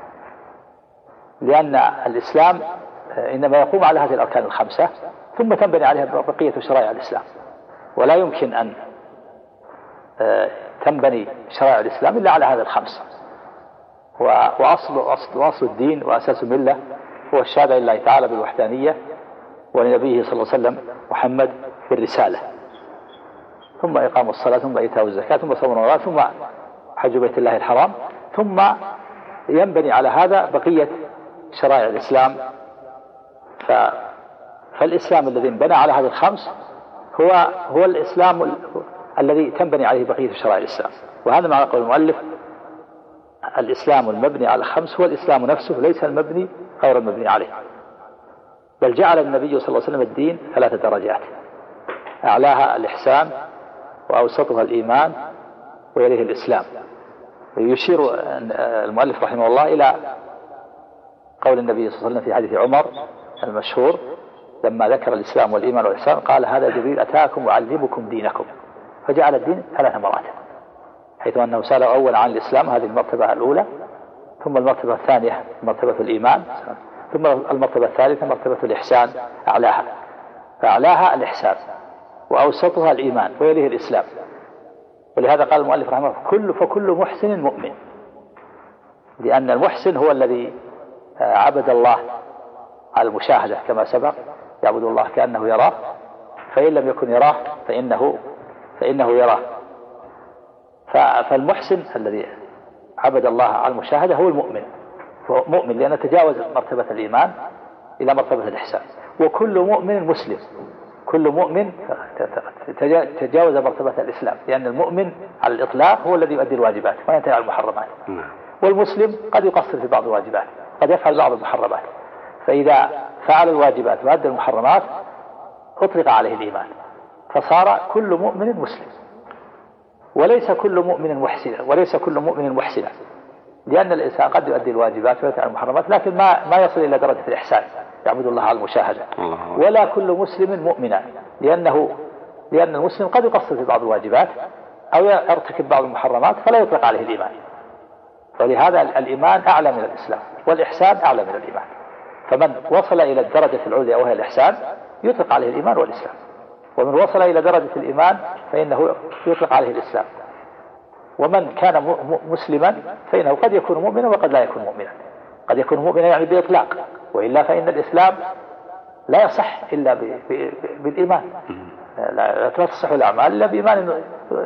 لأن الإسلام إنما يقوم على هذه الأركان 5 ثم تنبني عليها بقية شرائع الإسلام، ولا يمكن أن تنبني شرائع الإسلام إلا على هذه 5. وأصل الدين وأساس الملة هو الشهادة لله تعالى بالوحدانية، ولنبيه صلى الله عليه وسلم محمد بالرسالة، ثم إقام الصلاة، ثم إيتاء الزكاة، ثم صوم رمضان، ثم حج بيت الله الحرام، ثم ينبني على هذا بقية شرائع الإسلام. فالإسلام الذي انبنى على هذه 5 هو الإسلام الذي تنبني عليه بقية شرائع الإسلام. وهذا معنى قول المؤلف: الإسلام المبني على 5 هو الإسلام نفسه، ليس المبني غير المبني عليه. بل جعل النبي صلى الله عليه وسلم الدين 3 درجات: أعلاها الإحسان، وأوسطها الإيمان، ويليه الإسلام. يشير المؤلف رحمه الله إلى قول النبي صلى الله عليه وسلم في حديث عمر المشهور لما ذكر الإسلام والإيمان والإحسان: قال: هذا جبريل أتاكم وعلمكم دينكم. فجعل الدين 3 مراتب، حيث أنه سأل أولا عن الإسلام، هذه المرتبة الأولى، ثم المرتبة الثانية مرتبة الإيمان، ثم المرتبة الثالثة مرتبة الإحسان أعلاها الإحسان، وأوسطها الإيمان، ويليه الإسلام. ولهذا قال المؤلف رحمه الله: فكل محسن مؤمن، لأن المحسن هو الذي عبد الله على المشاهدة كما سبق، يعبد الله كأنه يراه، فإن لم يكن يراه فإنه يراه. فالمحسن الذي عبد الله على المشاهدة هو المؤمن، مؤمن لأنه تجاوز مرتبة الإيمان إلى مرتبة الإحسان. وكل مؤمن مسلم، كل مؤمن تجاوز مرتبة الإسلام، لأن المؤمن على الإطلاق هو الذي يؤدي الواجبات وينتهي عن المحرمات، والمسلم قد يقصر في بعض الواجبات، قد يفعل بعض المحرمات، فإذا فعل الواجبات وأدى المحرمات أطلق عليه الإيمان، فصار كل مؤمن مسلم. وليس كل مؤمن محسنا، وليس كل مؤمن محسنا، لأن الإنسان قد يؤدي الواجبات ويفعل المحرمات لكن ما يصل إلى درجة الإحسان، يعبد الله على المشاهدة. ولا كل مسلم مؤمنا، لأن المسلم قد يقصر في بعض الواجبات أو يرتكب بعض المحرمات فلا يطلق عليه الإيمان. ولهذا الإيمان أعلى من الإسلام، والإحسان أعلى من الإيمان، فمن وصل إلى الدرجة العليا وهي الإحسان يطلق عليه الإيمان والإسلام، ومن وصل إلى درجة الإيمان فإنه يطلق عليه الإسلام. ومن كان مسلما فإنه قد يكون مؤمنا وقد لا يكون مؤمنا، قد يكون مؤمنا يعني بإطلاق، وإلا فإن الإسلام لا يصح إلا بالإيمان، لا تصح الأعمال إلا بإيمان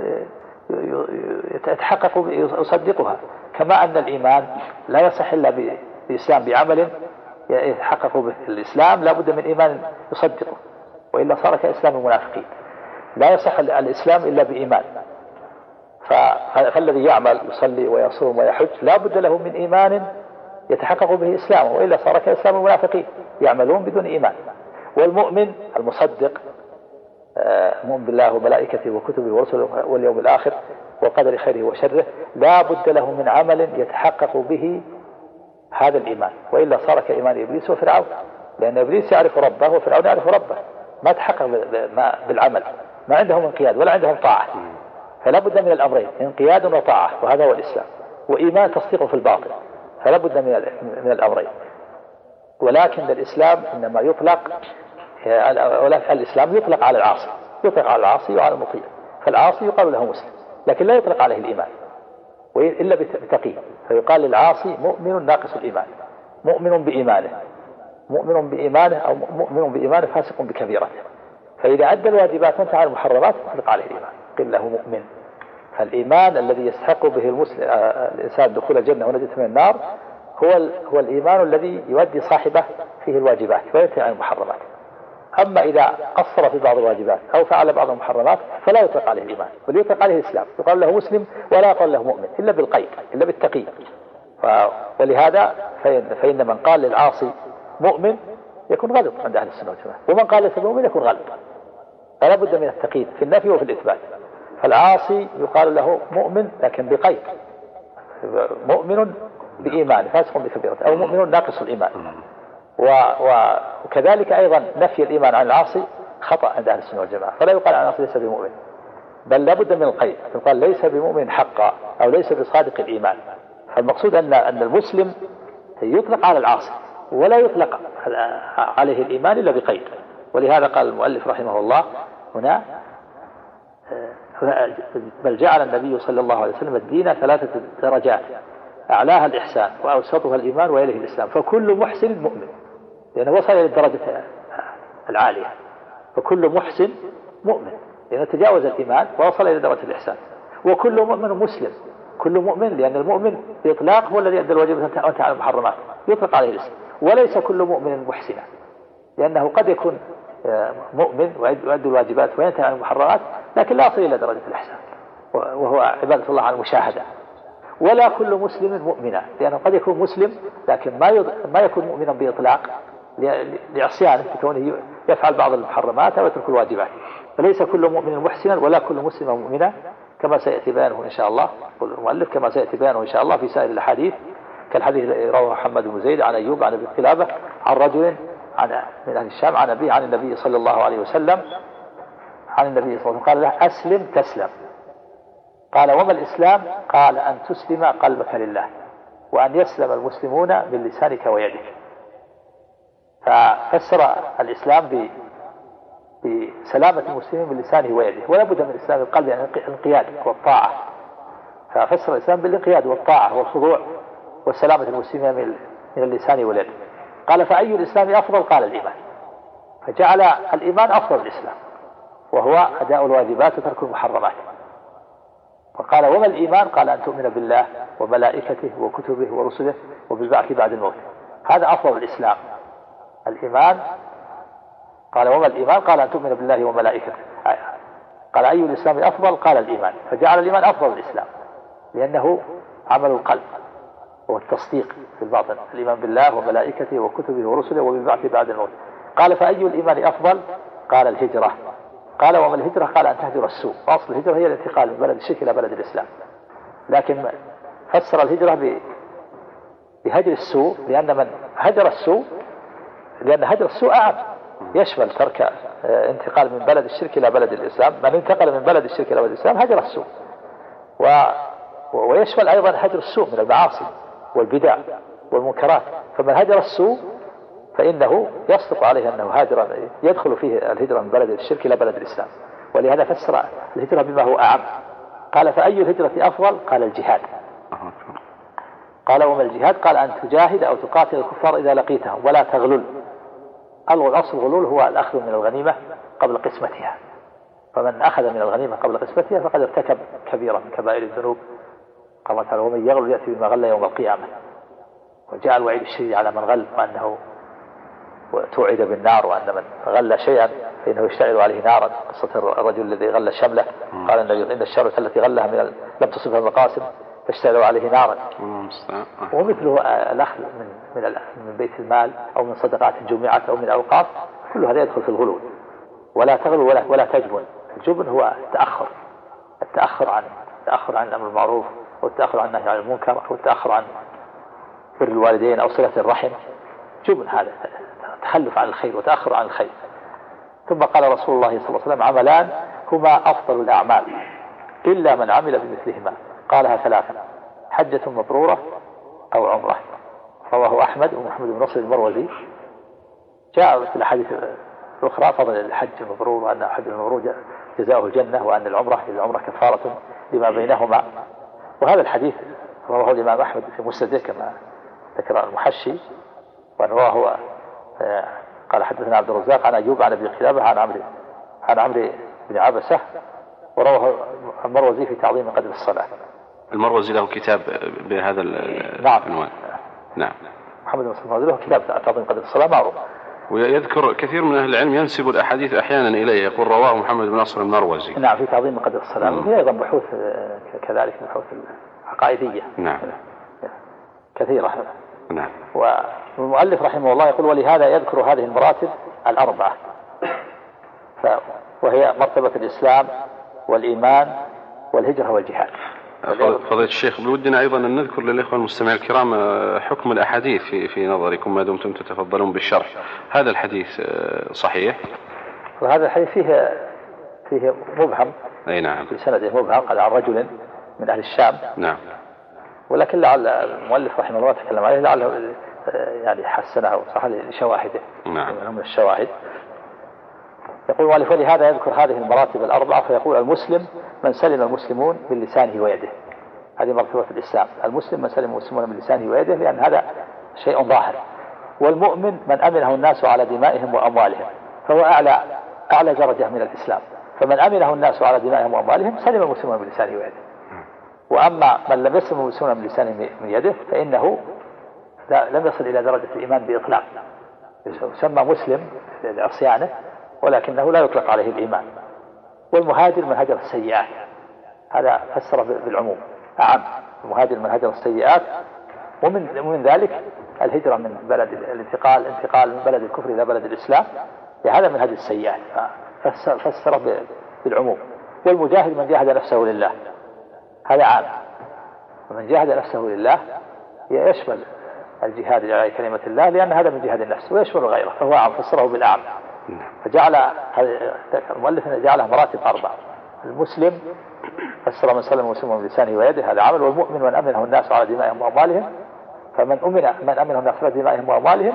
يتحقق يصدقها، كما أن الإيمان لا يصح إلا بالإسلام بعمل يتحقق به الإسلام، لا بد من إيمان يصدقه، وإلا صار كإسلام المنافقين. لا يصح الإسلام إلا بإيمان، فالذي يعمل يصلي ويصوم ويحج لا بد له من إيمان يتحقق به إسلامه، وإلا صار كإسلام المنافقين يعملون بدون إيمان. والمؤمن المصدق مؤمن بالله وملائكته وكتبه ورسله واليوم الآخر وقدر خيره وشره لا بد له من عمل يتحقق به هذا الإيمان، وإلا صار كإيمان إبليس وفرعون، لأن إبليس يعرف ربه وفرعون يعرف ربه، ما تحقق بالعمل، ما عندهم انقياد ولا عندهم طاعة، فلا بد من الأمرين، انقياد وطاعة، وهذا هو الإسلام، وإيمان تصديقه في الباطل، فلا بد من الأمرين. ولكن الإسلام إنما يطلق، الإسلام يطلق على العاصي، يطلق على العاصي وعلى المطيع، فالعاصي يقال له مسلم لكن لا يطلق عليه الإيمان إلا بتقي، فيقال للعاصي مؤمن ناقص الإيمان، مؤمن بإيمانه أو مؤمن بإيمانه فاسق بكبيرته، فإذا أدى الواجبات وانتهى عن المحرمات يطلق عليه الإيمان، قل له مؤمن. فالإيمان الذي يستحق به الإنسان دخول الجنة ونجاة من النار هو الإيمان الذي يؤدي صاحبه فيه الواجبات وينتهي عن المحرمات. أما إذا قصر في بعض الواجبات أو فعل بعض المحرمات فلا يطلق عليه الإيمان، بل يطلق عليه الإسلام، يقال له مسلم ولا يقال له مؤمن إلا بالقيد، إلا بالتقي. ولهذا فإن من قال للعاصي مؤمن يكون غلط عند أهل السنة والجماعة، ومن قال ليس مؤمن يكون غلط، فلا بد من التقييد في النفي وفي الإثبات. فالعاصي يقال له مؤمن لكن بقيد، مؤمن بإيمان فاسق بكبيرته، أو مؤمن ناقص الإيمان. وكذلك أيضا نفي الإيمان عن العاصي خطأ عند أهل السنة والجماعة، فلا يقال عن العاصي ليس بمؤمن، بل لا بد من القيد، يقال ليس بمؤمن حقا أو ليس بصادق الإيمان. فالمقصود أن المسلم يطلق على العاصي ولا يطلق عليه الإيمان إلا بقيد. ولهذا قال المؤلف رحمه الله هنا بل جعل النبي صلى الله عليه وسلم الدين 3 درجات، أعلاها الإحسان وأوسطها الإيمان وإليه الإسلام، فكل محسن مؤمن، لأنه وصل إلى الدرجة العالية، فكل محسن مؤمن لأنه تجاوز الإيمان ووصل إلى درجة الإحسان. وكل مؤمن مسلم، كل مؤمن لأن المؤمن بإطلاق هو الذي أدى الواجب وانتهى عن المحرمات يطلق عليه الإسلام. وليس كل مؤمن محسنا، لأنه قد يكون مؤمن ويؤدي الواجبات وينتهي عن المحرمات لكن لا يصل إلى درجة الإحسان وهو عبادة الله على المشاهدة. ولا كل مسلم مؤمنا، لأنه قد يكون مسلم لكن ما يكون مؤمنا بإطلاق لعصيانه بكونه يفعل بعض المحرمات أو يترك الواجبات. فليس كل مؤمن محسنا ولا كل مسلم مؤمنا، كما سيأتي بيانه إن شاء الله المؤلف، كما سيأتي بيانه إن شاء الله في سائر الأحاديث، كالحديث الذي رواه محمد بن زيد عن أيوب عن أبي قلابة عن رجل من أهل الشام عن أبيه عن النبي صلى الله عليه وسلم قال له أسلم تسلم. قال وما الإسلام؟ قال أن تسلم قلبك لله وأن يسلم المسلمون من لسانك ويدك. ففسر الإسلام بسلامة المسلمين من لسانه ويده، ولا بد من إسلام القلب يعني الانقياد والطاعة، ففسر الإسلام بالانقياد والطاعة والخضوع والسلامة المسلمين من اللسان واليد. قال فأي الإسلام أفضل؟ قال الإيمان، فجعل الإيمان أفضل الإسلام وهو أداء الواجبات وترك المحرمات. وقال وما الإيمان؟ قال أن تؤمن بالله وملائكته وكتبه ورسله وبالبعث بعد الموت، هذا أفضل الإسلام. الإيمان قال وما الإيمان؟ قال أن تؤمن بالله وملائكته. قال أي الإسلام أفضل؟ قال الإيمان، فجعل الإيمان أفضل الإسلام لأنه عمل القلب والتصديق في الباطن، الإيمان بالله وملائكته وكتبه ورسله وبالبعث بعد الموت. قال فأي الإيمان أفضل؟ قال الهجرة. قال وما الهجرة؟ قال أن تهجر السوء، وأصل الهجرة هي الانتقال من بلد الشرك إلى بلد الإسلام، لكن فسر الهجرة بهجر السوء لأن من هجر السوء، لأن هجر السوء أعم، يشمل ترك انتقال من بلد الشرك إلى بلد الإسلام. من انتقل من بلد الشرك إلى بلد الإسلام هجر السوء، ويشمل أيضا هجر السوء من المعاصي والبدع والمنكرات. فمن هجر السوء فإنه يصدق عليه أنه هاجر، يدخل فيه الهجرة من بلد الشرك إلى بلد الإسلام. ولهذا فسر الهجرة بما هو أعم. قال فأي الهجرة أفضل؟ قال الجهاد. قال وما الجهاد؟ قال أن تجاهد أو تقاتل الكفار إذا لقيتهم ولا تغلل. الأصل الغلول هو الأخذ من الغنيمة قبل قسمتها، فمن أخذ من الغنيمة قبل قسمتها فقد ارتكب كبيرة من كبائر الذنوب. قال تعالى ومن يغلل يأتي بما غل يوم القيامة. وجاء الوعيد الشديد على من غل، وأنه توعد بالنار، وأن من غل شيئا فإنه يشتعل عليه نارا. قصة الرجل الذي غل شمله، قال النبي إن الشملة التي غلها لم تصبها المقاسم فاشتعل عليه نارا. ومثله الأخذ من بيت المال أو من صدقات جمعت أو من أوقاف، كل هذا يدخل في الغلول. ولا تغلو ولا تجبن. الجبن هو التأخر عن الأمر المعروف، والتأخر عن النهي عن المنكر، والتأخر عن بر الوالدين أو صلة الرحم. جبن هذا تخلف عن الخير وتأخر عن الخير. ثم قال رسول الله صلى الله عليه وسلم عملان هما أفضل الأعمال إلا من عمل بمثلهما. قالها ثلاثا: حجة مبرورة أو عمرة. رواه أحمد ومحمد بن نصر المروزي. جاء في الحديث الأخرى فضل الحج المبرور، وأن الحج المبرور جزاؤه الجنة، وأن العمرة كفارة لما بينهما. وهذا الحديث رواه الإمام أحمد في مسنده كما ذكر المحشي، وأن رواه قال حدثنا عبد الرزاق عن أيوب عن أبي قلابة عن عمرو بن عبسة، ورواه المروزي في تعظيم قدر الصلاة. المروزي له كتاب بهذا العنوان. نعم. محمد بن نصر له كتاب تعظيم قدر الصلاة معروف. ويذكر كثير من أهل العلم ينسب الأحاديث أحيانا إليه، يقول رواه محمد بن نصر المروزي. نعم، في تعظيم قدر الصلاة. وفي أيضا بحوث كذلك، بحوث عقائدية. نعم. كثيرة. نعم. والمؤلف رحمه الله يقول ولهذا يذكر هذه المراتب الأربعة، وهي مرتبة الإسلام والإيمان والهجرة والجهاد. فضيلة الشيخ، بودنا أيضا أن نذكر للإخوة المستمعين الكرام حكم الأحاديث في نظركم ما دمتم تتفضلون بالشرح. هذا الحديث صحيح؟ وهذا الحديث فيه مبهم. أي نعم. في سنده مبهم، قال عن رجل من أهل الشام. نعم. ولكن لعل المؤلف رحمه الله تكلم عليه، لعله يعني حسنه وصح لشواهده. نعم. من الشواهد. يقول المؤلف ولهذا يذكر هذه المراتب الأربعة، فيقول المسلم من سلم المسلمون من لسانه ويده. هذه مرتبة الإسلام. المسلم من سلم المسلمون من لسانه ويده، لأن هذا شيء ظاهر. والمؤمن من أمنه الناس على دمائهم وأموالهم، فهو أعلى درجة من الإسلام. فمن أمنه الناس على دمائهم وأموالهم سلم المسلمون من لسانه ويده. وأما من لم يسلم المسلمون من لسانه من يده فإنه لم يصل إلى درجة الإيمان بإطلاق. يسمى مسلم لعصيانه، ولكنه لا يطلق عليه الإيمان. والمهاجر من هجر السيئات، هذا فسر بالعموم أعم. المهاجر من هجر السيئات، ومن ذلك الهجرة من بلد الانتقال من بلد الكفر إلى بلد الإسلام، هذا من هجر السيئات، فسر بالعموم. والمجاهد من جاهد نفسه لله، هذا عام. ومن جاهد نفسه لله يشمل الجهاد على كلمة الله، لأن هذا من جهاد النفس، ويشمل غيره، فهو عام، فسره بالأعم. فجعل المؤلف جعله مراتب أربع. المسلم فسر من سلم المسلم من لسانه ويده، هذا عمل. والمؤمن من أمنه الناس على دمائهم وأموالهم، فمن أمنه الناس على دمائهم وأموالهم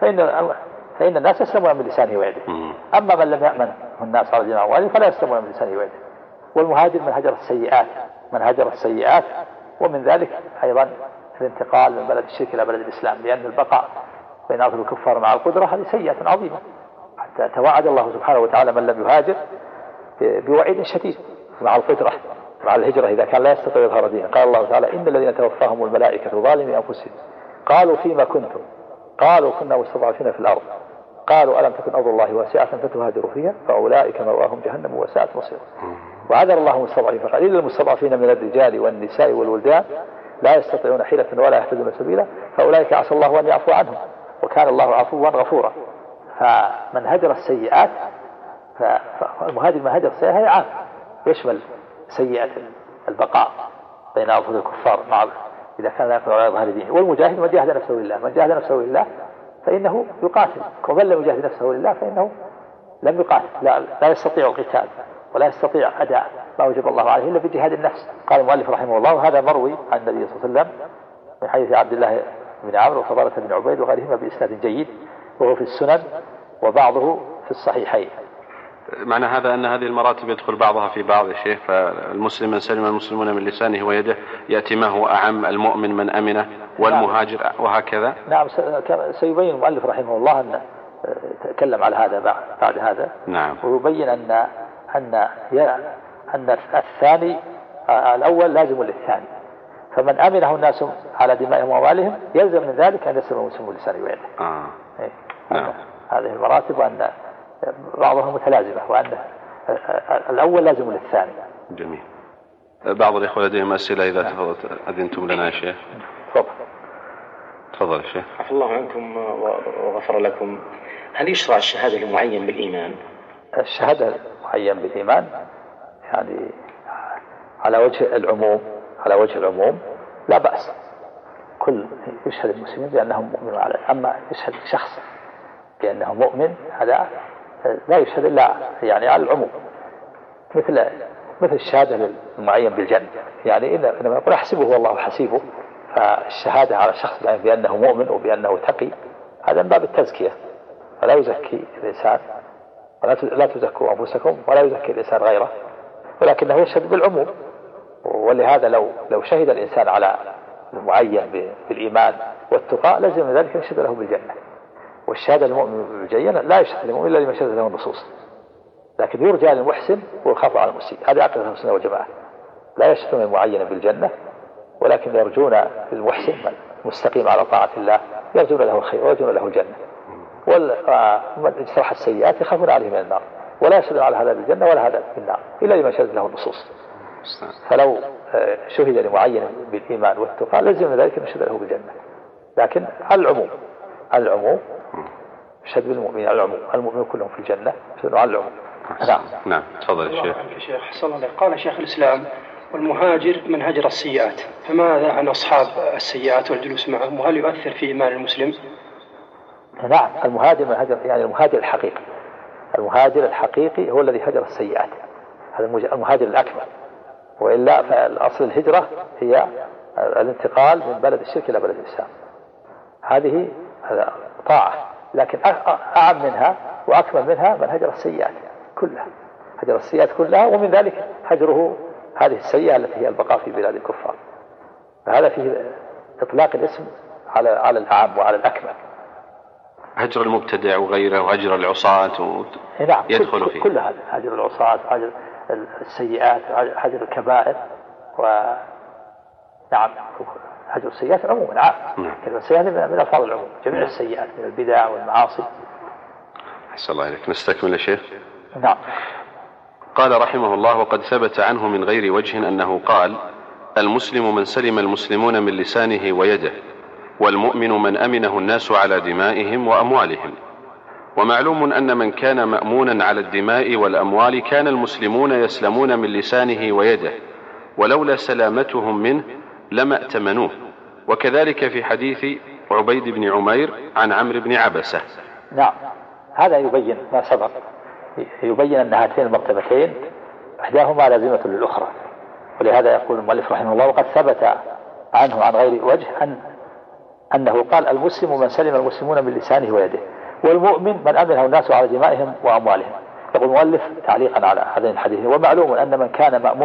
فإن الناس يسلمون من لسانه ويده. أما من لم يأمن الناس على دمائهم وأموالهم فلا يسلمون من لسانه ويده. والمهاجر من هجر السيئات، ومن ذلك أيضا الانتقال من بلد الشرك إلى بلد الإسلام، لأن البقاء بين أرض الكفار مع القدرة هذه سيئة عظيمة. حتى توعد الله سبحانه وتعالى من لم يهاجر بوعيد شديد مع القدرة، مع الهجرة إذا كان لا يستطيع يظهر دينه. قال الله تعالى إن الذين توفاهم الملائكة ظالمي أنفسهم قالوا فيما كنتم قالوا كنا مستضعفين في الأرض قالوا ألم تكن أرض الله واسعة فتهاجروا فيها فأولئك مأواهم جهنم وساءت مصيرا. وعذر الله المستضعفين فقال إلا المستضعفين من الرجال والنساء والولدان لا يستطيعون حيلة ولا يهتدون سبيلا فأولئك عسى الله أن يعفو عنهم وكان الله عفوا غفورا. فمن هجر السيئات فالمهاجر من هجر السيئات هي عام يشمل سيئة البقاء بين أظهر الكفار مع إذا كان ذلك على ظهر دينه. والمجاهد من جاهد نفسه لله، من جاهد نفسه لله فإنه يقاتل، ومن لم يجاهد نفسه لله فإنه لم يقاتل، لا يستطيع القتال ولا يستطيع أداء ما وجب الله عليه إلا بجهاد النفس. قال المؤلف رحمه الله وهذا مروي عن النبي صلى الله عليه وسلم من حديث عبد الله بن عمرو وفضالة بن عبيد وغيرهما بإسناد جيد وهو في السنن وبعضه في الصحيحين. معنى هذا أن هذه المراتب يدخل بعضها في بعض يا شيخ، فالمسلم من سلم المسلمون من لسانه ويده يأتي ما هو أعم، المؤمن من أمنه والمهاجر وهكذا. نعم سيبين المؤلف رحمه الله أن تكلم على هذا بعد هذا. نعم. ويبين أن الثاني الأول لازم للثاني، فمن أمنه الناس على دمائهم وأموالهم يلزم من ذلك أن يسلم المسلم لسانه ويده. نعم. هذه المراتب وأن بعضها متلازمة وأن الأول لازم للثاني. جميل. بعض الإخوة لديهم أسئلة إذا أذنتم لنا يا شيخ. تفضل يا شيخ. عفى الله عنكم وغفر لكم. هل يشرع الشهادة لمعين بالإيمان؟ الشهادة معين بالإيمان يعني على وجه العموم لا بأس، كل يشهد المسلمين بأنهم مؤمنون عليه. أما يشهد شخص بأنه مؤمن هذا لا يشهد إلا يعني على العموم، مثل الشهادة للمعين بالجنة، يعني إنما يقول أحسبه والله حسيبه. فالشهادة على شخص بأنه مؤمن وبأنه تقي هذا من باب التزكية، فلا يزكي الإنسان ولا تزكوا أنفسكم ولا يزكي الإنسان غيره، ولكنه يشهد بالعموم. ولهذا لو شهد الإنسان على المعين بالإيمان والتقى لازم ذلك يشهد له بالجنة. والشهادة للمؤمن بالجنة لا يشهد للمؤمن إلا لما شهد له النصوص، لكن يرجى للمحسن ويخاف على المسيء. هذه عقيدة السنة والجماعة، لا يشهدون المعين بالجنة ولكن يرجون للمحسن مستقيم على طاعة الله، يرجون له الخير ويرجون له الجنة. ومن اجترح السيئات يخافون عليه من النار، ولا يشهدون على هذا بالجنة ولا هذا بالنار إلا لما شهد له النصوص. فلو شهد لمعين بالإيمان والتقى لازم ذلك يشهد له بالجنة، لكن على العموم شهد بالمؤمنين على العموم، المؤمنون كلهم في الجنة شهدوا على العموم. نعم. تفضل يا شيخ. صلى الله عليه. قال شيخ الإسلام والمهاجر من هجر السيئات، فماذا عن أصحاب السيئات والجلوس معهم، وهل يؤثر في إيمان المسلم؟ نعم. المهاجر من هجر يعني المهاجر الحقيقي هو الذي هجر السيئات، هذا المهاجر الأكمل. وإلا فالأصل الهجرة هي الانتقال من بلد الشرك إلى بلد الإسلام، هذه طاعة، لكن أعم منها وأكمل منها من هجر السيئات كلها، ومن ذلك هجره هذه السيئة التي هي البقاء في بلاد الكفار. فهذا فيه إطلاق الاسم على الأعم وعلى الأكمل. هجر المبتدع وغيره وهجر العصاة نعم يدخل فيه كل هذا، هجر العصاة، هجر السيئات، هجر الكبائر، نعم هجر السيئات عموما عام. كلمة السيئات من ألفاظ العموم، جميع السيئات من البدع والمعاصي. أحسن الله إليك. نستكمل يا شيخ. نعم. قال رحمه الله وقد ثبت عنه من غير وجه أنه قال: المسلم من سلم المسلمون من لسانه ويده، والمؤمن من أمنه الناس على دمائهم وأموالهم. ومعلوم أن من كان مأمونا على الدماء والأموال كان المسلمون يسلمون من لسانه ويده، ولولا سلامتهم منه لما ائتمنوه. وكذلك في حديث عبيد بن عمير عن عمرو بن عبسة. نعم. هذا يبين ما سبق، يبين أن هاتين المرتبتين إحداهما لازمة للأخرى. ولهذا يقول المؤلف رحمه الله وقد ثبت عنه عن غير وجه أنه قال: المسلم من سلم المسلمون من لسانه ويده، والمؤمن من أمنه الناس على دمائهم وأموالهم. يقول المؤلف تعليقا على هذين الحديثين: ومعلوم أن من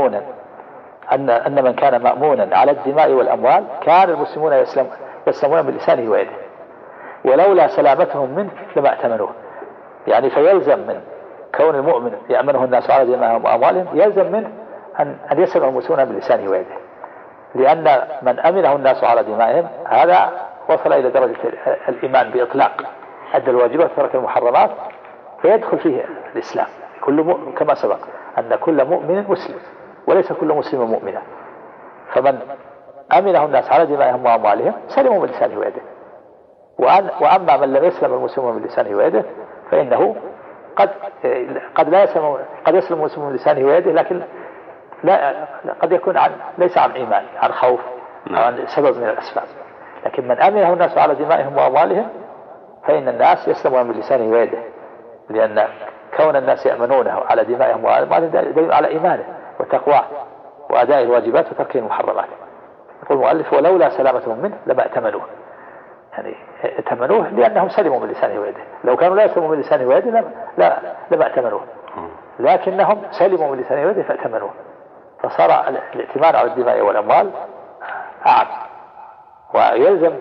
كان مأمونا على الدماء والأموال كان المسلمون يسلمون من لسانه ويده، ولولا سلامتهم منه لما ائتمنوه. يعني فيلزم من كون المؤمن يأمنه الناس على دمائهم وأموالهم، يلزم منه أن يسلم المسلمون من لسانه ويده، لأن من أمنه الناس على دمائهم هذا وصل إلى درجة الإيمان بإطلاق، أدى الواجبات وترك المحرمات فيدخل فيه الإسلام. كما سبق أن كل مؤمن مسلم وليس كل مسلم مؤمنا، فمن أمنه الناس على دمائهم وأموالهم سلموا من لسانه ويده. وأما من لم يسلم المسلم من لسانه ويده فإنه قد يسلم المسلم من لسانه ويده، لكن قد يكون ليس عن إيمان، عن خوف أو عن سبب من الأسباب. لكن من أمنه الناس على دمائهم وأموالهم فإن الناس يسلمون من لسانه ويده، لأن كون الناس يأمنونه على دمائهم وأموالهم دليل على إيمانه وتقواه وأداء الواجبات وترك المحرمات. يقول المؤلف ولولا سلامتهم منه لما ائتمنوه، يعني ائتمنوه لأنهم سلموا من لسانه ويده. لو كانوا لا يسلموا من لسانه ويده لما ائتمنوه، لكنهم سلموا من لسانه ويده فائتمنوه، فصار الائتمان على الدماء والأموال أعم. ويلزم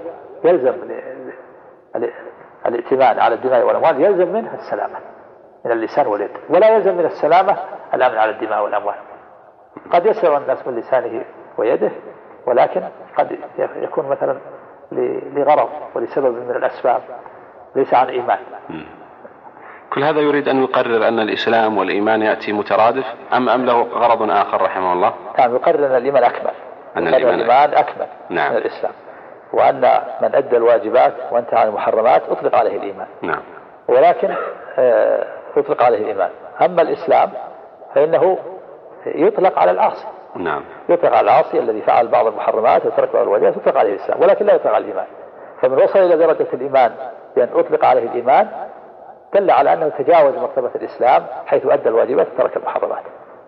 الائتمان على الدماء والأموال يلزم منه السلامة من اللسان واليد، ولا يلزم من السلامة الأمن على الدماء والأموال. قد يسلم الناس من لسانه ويده، ولكن قد يكون مثلا لغرض ولسبب من الأسباب ليس عن إيمان. كل هذا يريد أن يقرر أن الإسلام والإيمان يأتي مترادف أم له غرض آخر رحمه الله؟ نعم، يقرر أن الإيمان أكمل، الإيمان أكمل نعم. من الإسلام، وأن من أدى الواجبات وانتهى عن المحرمات أطلق عليه الإيمان. نعم. ولكن يطلق عليه الإيمان. أما الإسلام فإنه يطلق على العاصي. نعم. يطلق على العاصي الذي فعل بعض المحرمات وترك بعض الواجبات يطلق عليه الإسلام، ولكن لا يطلق على الإيمان. فمن وصل إلى درجة الإيمان بأن أطلق عليه الإيمان دل على أنه تجاوز مرتبة الإسلام حيث أدى الواجبات وترك المحرمات.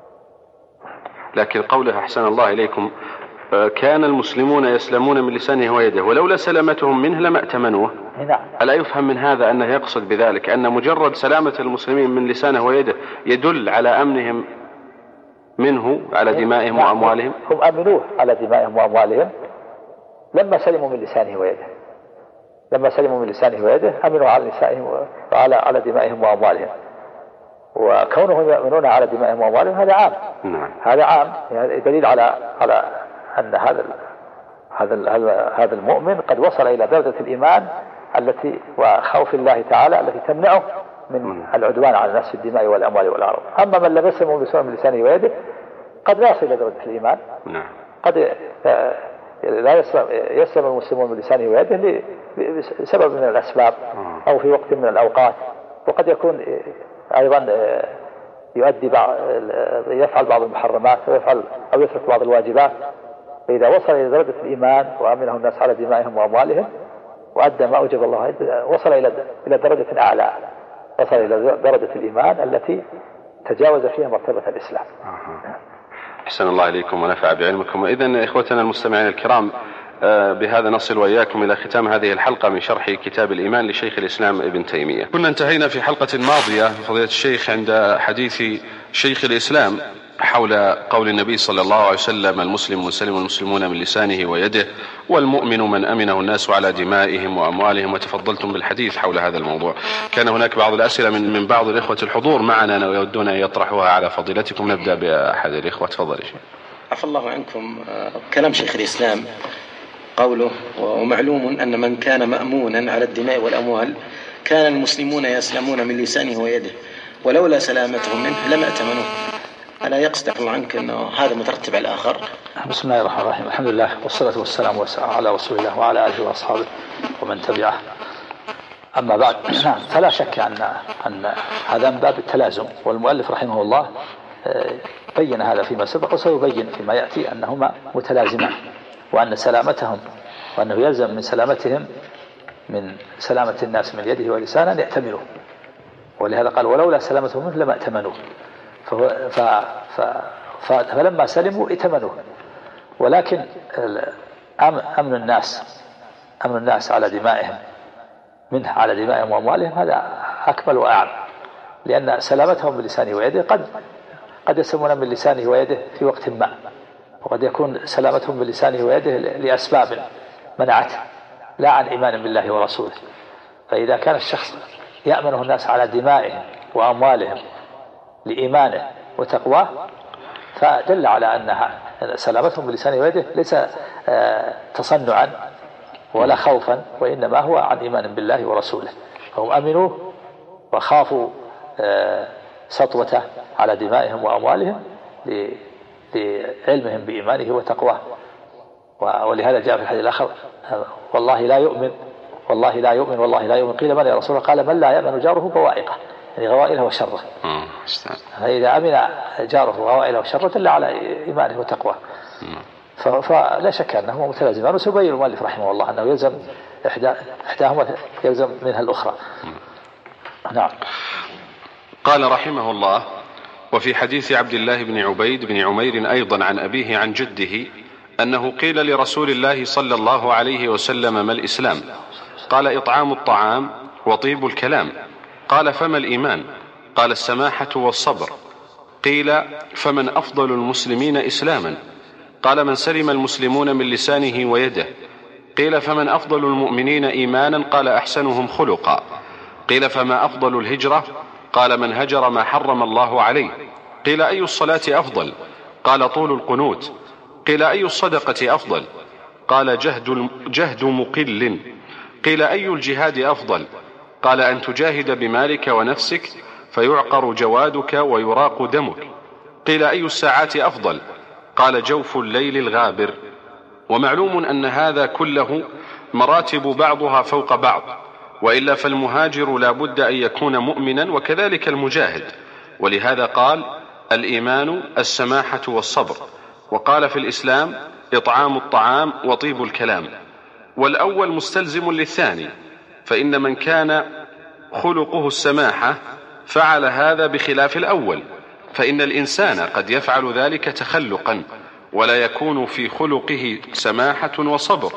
لكن قوله أحسن الله إليكم كان المسلمون يسلمون من لسانه ويده ولولا سلامتهم منه لما ائتمنوه. نعم. ألا يفهم من هذا أنه يقصد بذلك أن مجرد سلامة المسلمين من لسانه ويده يدل على أمنهم منه على دمائهم وأموالهم؟ هم أمنوه على دمائهم وأموالهم لما سلموا من لسانه ويده. لما سلموا من لسانه ويده أمنوا على نسائهم وعلى دمائهم وأموالهم. وكونهم يؤمنون على دمائهم وأموالهم هذا عام. نعم. هذا عام، يعني دليل على أن هذا المؤمن قد وصل إلى درجة الإيمان التي وخوف الله تعالى التي تمنعه من العدوان على الناس في الدماء والأموال والأعراض. أما من لم يسلم من لسانه ويده قد لا يصل إلى درجة الإيمان. نعم. قد لا يسلم المسلمون من لسانه ويده بسبب من الأسباب أو في وقت من الأوقات، وقد يكون أيضا يفعل بعض المحرمات أو يترك بعض الواجبات. فإذا وصل إلى درجة الإيمان وأمنه الناس على دمائهم وأموالهم وأدى ما أوجب الله وصل إلى درجة أعلى، وصل إلى درجة الإيمان التي تجاوز فيها مرتبة الإسلام. أحسن الله إليكم ونفع بعلمكم. إذن إخوتنا المستمعين الكرام بهذا نصل وإياكم إلى ختام هذه الحلقة من شرح كتاب الإيمان لشيخ الإسلام ابن تيمية. كنا انتهينا في حلقة ماضية فضيلة الشيخ عند حديث شيخ الإسلام حول قول النبي صلى الله عليه وسلم المسلم مسلم المسلمون من لسانه ويده والمؤمن من أمنه الناس على دمائهم وأموالهم، وتفضلتم بالحديث حول هذا الموضوع. كان هناك بعض الأسئلة من بعض الإخوة الحضور معنا ويودون أن يطرحوها على فضيلتكم. نبدأ بأحد الإخوة. تفضل يا شيخ. عفى الله عنكم. كلام شيخ الإسلام قوله ومعلوم أن من كان مأمونا على الدماء والأموال كان المسلمون يسلمون من لسانه ويده ولولا سلامتهم منه لما ائتمنوه. ألا يقصد الله عنك أنه هذا مترتب على الآخر؟ بسم الله الرحمن الرحيم. الحمد لله والصلاة والسلام على رسول الله وعلى آله وأصحابه ومن تبعه. أما بعد، فلا شك أن هذا من باب التلازم، والمؤلف رحمه الله بين هذا فيما سبق وسيبين فيما يأتي أنهما متلازمان، وأن سلامتهم وأنه يلزم من سلامتهم من سلامة الناس من يده ولسانه يأتمنوه. ولهذا قال ولولا سلامتهم منه لما ائتمنوه. فلما سلموا ائتمنوه. ولكن أمن الناس على دمائهم منه على دمائهم وأموالهم هذا أكمل وأعم، لأن سلامتهم بلسانه ويده قد يسلمون من لسانه ويده في وقت ما، وقد يكون سلامتهم بلسانه ويده لأسباب منعته لا عن إيمان بالله ورسوله. فإذا كان الشخص يأمنه الناس على دمائهم وأموالهم لإيمانه وتقواه فدل على أن سلامتهم بلسانه ويده ليس تصنعا ولا خوفا، وإنما هو عن إيمان بالله ورسوله. فهم أمنوا وخافوا سطوته على دمائهم وأموالهم لعلمهم بإيمانه وتقواه. ولهذا جاء في الحديث الآخر والله لا يؤمن والله لا يؤمن والله لا يؤمن. قيل من يا رسول الله؟ قال من لا يأمن جاره بوائقه، يعني غوائله وشره. فإذا أمن جاره غوائله وشره دل على إيمانه وتقواه. فلا شك أنه متلازمان. وسيبين المؤلف رحمه الله أنه يلزم إحداهما يلزم منها الأخرى. نعم. قال رحمه الله: وفي حديث عبد الله بن عبيد بن عمير أيضا عن أبيه عن جده أنه قيل لرسول الله صلى الله عليه وسلم: ما الإسلام؟ قال: إطعام الطعام وطيب الكلام. قال: فما الإيمان؟ قال: السماحة والصبر. قيل: فمن أفضل المسلمين إسلاما؟ قال: من سلم المسلمون من لسانه ويده. قيل: فمن أفضل المؤمنين إيمانا؟ قال: أحسنهم خلقا. قيل: فما أفضل الهجرة؟ قال: من هجر ما حرم الله عليه. قيل: أي الصلاة أفضل؟ قال: طول القنوت. قيل: أي الصدقة أفضل؟ قال: جهد مقل. قيل: أي الجهاد أفضل؟ قال: أن تجاهد بمالك ونفسك فيعقر جوادك ويراق دمك. قيل: أي الساعات أفضل؟ قال: جوف الليل الغابر. ومعلوم أن هذا كله مراتب بعضها فوق بعض، وإلا فالمهاجر لا بد أن يكون مؤمنا، وكذلك المجاهد. ولهذا قال: الإيمان السماحة والصبر. وقال في الإسلام: إطعام الطعام وطيب الكلام. والأول مستلزم للثاني، فإن من كان خلقه السماحة فعل هذا بخلاف الأول، فإن الإنسان قد يفعل ذلك تخلقا ولا يكون في خلقه سماحة وصبر.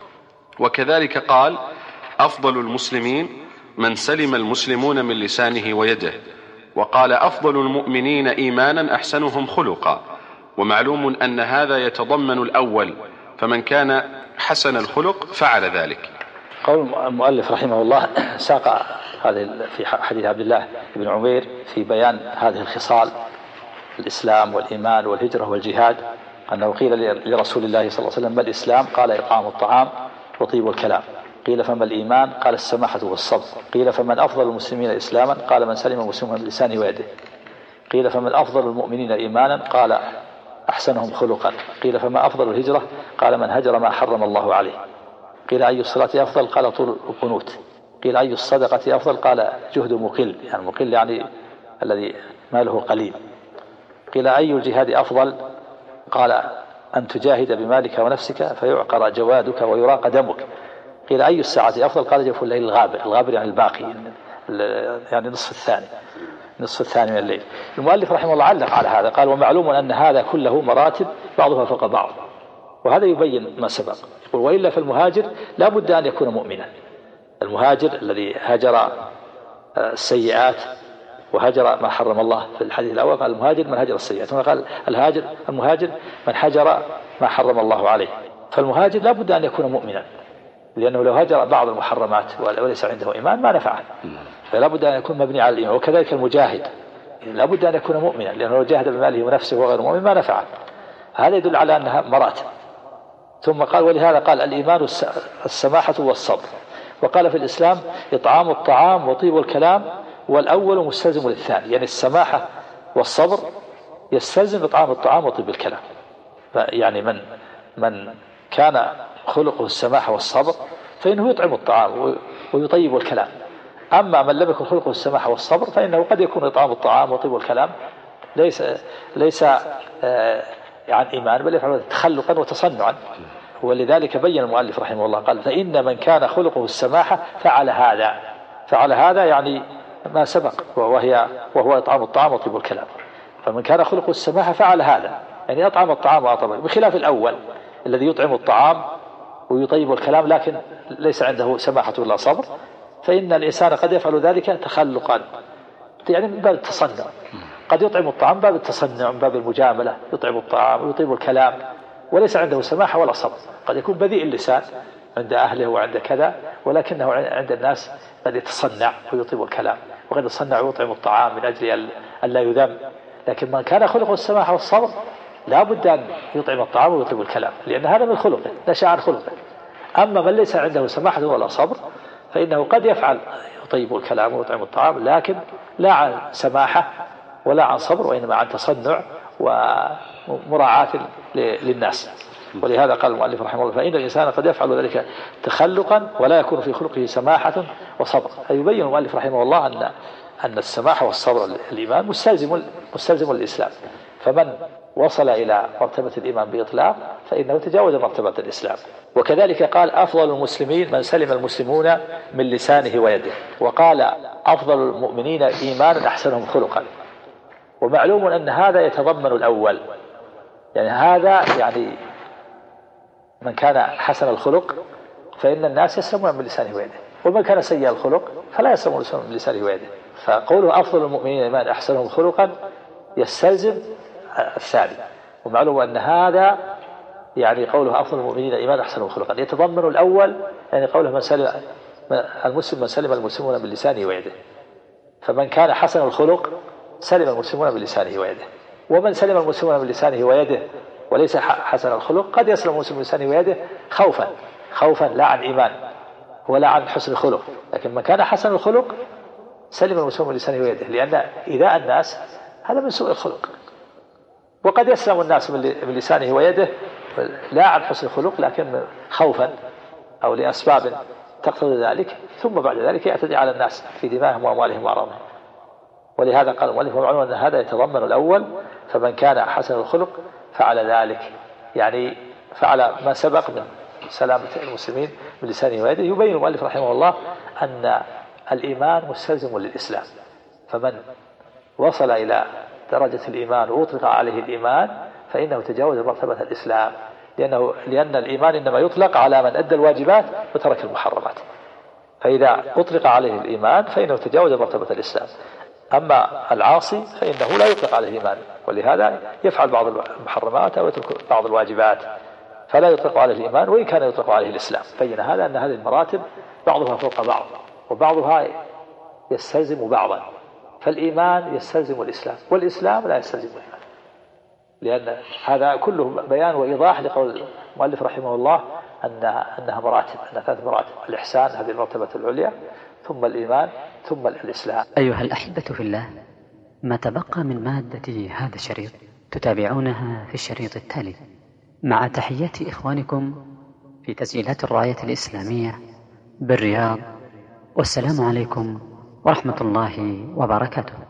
وكذلك قال: أفضل المسلمين من سلم المسلمون من لسانه ويده. وقال: أفضل المؤمنين إيمانا أحسنهم خلقا. ومعلوم أن هذا يتضمن الأول، فمن كان حسن الخلق فعل ذلك. قول المؤلف رحمه الله ساق هذا في حديث عبد الله بن عمير في بيان هذه الخصال: الإسلام والإيمان والهجرة والجهاد. أنه قيل لرسول الله صلى الله عليه وسلم: ما الإسلام؟ قال: إطعام الطعام وطيب الكلام. قيل: فما الإيمان؟ قال: السماحة والصبر. قيل: فمن أفضل المسلمين إسلاما؟ قال: من سلم المسلمون من لسانه ويده. قيل: فمن أفضل المؤمنين إيمانا؟ قال: أحسنهم خلقا. قيل: فما أفضل الهجرة؟ قال: من هجر ما حرم الله عليه. قيل: أي الصلاة أفضل؟ قال: طول القنوت. قيل: أي الصدقة أفضل؟ قال: جهد مقل، يعني مقل يعني الذي ماله قليل. قيل: أي الجهاد أفضل؟ قال: أن تجاهد بمالك ونفسك فيعقر جوادك ويراق دمك. قيل: أي الساعة أفضل؟ قال: جوف الليل الغابر. الغابر يعني الباقي، يعني نصف الثاني من الليل. المؤلف رحمه الله علق على هذا، قال: ومعلوم أن هذا كله مراتب بعضها فوق بعض. وهذا يبين ما سبق. يقول: وإلا فالمهاجر لا بد أن يكون مؤمنا. المهاجر الذي هجر السيئات وهجر ما حرم الله في الحديث الأول، قال: المهاجر من هجر السيئات. هنا قال: المهاجر من هجر ما حرم الله عليه. فالمهاجر لا بد أن يكون مؤمنا، لأنه لو هجر بعض المحرمات وليس عنده إيمان ما نفعه، فلا بد أن يكون مبني على الإيمان. وكذلك المجاهد لا بد أن يكون مؤمنا، لأنه لو جاهد بماله ونفسه وغير مؤمن ما نفعه. هذا يدل على أنها مراتب. ثم قال: ولهذا قال: الإيمان السماحة والصبر. وقال في الإسلام: إطعام الطعام وطيب الكلام. والأول مستلزم للثاني، يعني السماحة والصبر يستلزم إطعام الطعام وطيب الكلام. يعني من كان خلقه السماحة والصبر فإنه يطعم الطعام ويطيب الكلام. أما من لم يكن خلقه السماحة والصبر فإنه قد يكون إطعام الطعام وطيب الكلام ليس عن إيمان، بل يفعل تخلقا وتصنعا. ولذلك بين المؤلف رحمه الله قال: فإن من كان خلقه السماحة فعل هذا يعني ما سبق، وهو إطعام الطعام وطيب الكلام. فمن كان خلقه السماحة فعل هذا، يعني أطعم الطعام وأطعمه، بخلاف الأول الذي يطعم الطعام ويطيب الكلام لكن ليس عنده سماحة ولا صبر. فإن الإنسان قد يفعل ذلك تخلقا، يعني من باب التصنع. قد يطعم الطعام من باب التصنع، من باب المجاملة، يطعم الطعام ويطيب الكلام وليس عنده سماحة ولا صبر. قد يكون بذيء اللسان عند أهله وعند كذا، ولكنه عند الناس قد يتصنع ويطيب الكلام، وقد يتصنع ويطعم الطعام من أجل أن لا يذم. لكن من كان خلقه السماحة والصبر لا بد أن يطعم الطعام ويطيب الكلام، لأن هذا من خلقه، نشأ عن خلقه. أما من ليس عنده سماحة ولا صبر فإنه قد يفعل يطيبوا الكلام ويطعموا الطعام، لكن لا عن سماحة ولا عن صبر، وإنما عن تصنع ومراعاة للناس. ولهذا قال المؤلف رحمه الله: فإن الإنسان قد يفعل ذلك تخلقا ولا يكون في خلقه سماحة وصبر. فيبين المؤلف رحمه الله أن السماحة والصبر الإيمان مستلزم للإسلام، فمن وصل إلى مرتبة الإيمان بإطلاق فإنه تجاوز مرتبة الإسلام. وكذلك قال: أفضل المسلمين من سلم المسلمون من لسانه ويده. وقال: أفضل المؤمنين إيمانا أحسنهم خلقا. ومعلوم أن هذا يتضمن الأول، يعني هذا يعني من كان حسن الخلق فإن الناس يسلمون من لسانه ويده، ومن كان سيء الخلق فلا يسلمون من لسانه ويده. فقوله أفضل المؤمنين إيمانا أحسنهم خلقا يستلزم الثاني. ومعلوم أن هذا يعني قوله أفضل المؤمنين إيمانا أحسنهم خلقا يتضمن الأول، يعني قوله المسلم من سلم المسلمون من لسانه ويده. فمن كان حسن الخلق سلم المسلمون من لسانه ويده، ومن سلم المسلمون من لسانه ويده وليس حسن الخلق قد يسلم المسلم من لسانه ويده خوفا لا عن إيمان ولا عن حسن الخلق. لكن من كان حسن الخلق سلم المسلم من لسانه ويده، لأن إيذاء الناس هذا من سوء الخلق. وقد يسلم الناس من لسانه ويده لا عن حسن الخلق، لكن خوفا أو لأسباب تقتضي ذلك، ثم بعد ذلك يعتدي على الناس في دمائهم وأموالهم وأعراضهم. ولهذا قال المؤلف: ومعلوم أن هذا يتضمن الأول، فمن كان حسن الخلق فعل ذلك، يعني فعل ما سبق من سلامة المسلمين من لسانه ويده. يبين المؤلف رحمه الله أن الإيمان مستلزم للإسلام، فمن وصل إلى درجة الإيمان وأطلق عليه الإيمان فإنه تجاوز مرتبة الإسلام، لأن الإيمان إنما يطلق على من أدى الواجبات وترك المحرمات، فإذا أطلق عليه الإيمان فإنه تجاوز مرتبة الإسلام. أما العاصي فإنه لا يطلق عليه الإيمان، ولهذا يفعل بعض المحرمات أو يترك بعض الواجبات، فلا يطلق عليه الإيمان وإن كان يطلق عليه الإسلام. بين هذا أن هذه المراتب بعضها فوق بعض، وبعضها يستلزم بعضا، فالإيمان يستلزم الإسلام والإسلام لا يستلزم الإيمان، لأن هذا كله بيان وإيضاح لقول المؤلف رحمه الله أنها مراتب، أنها 3 مراتب: الإحسان هذه المرتبة العليا، ثم الإيمان، ثم الإسلام. أيها الأحبة في الله، ما تبقى من مادة هذا الشريط تتابعونها في الشريط التالي، مع تحيات إخوانكم في تسجيلات الراية الإسلامية بالرياض، والسلام عليكم ورحمة الله وبركاته.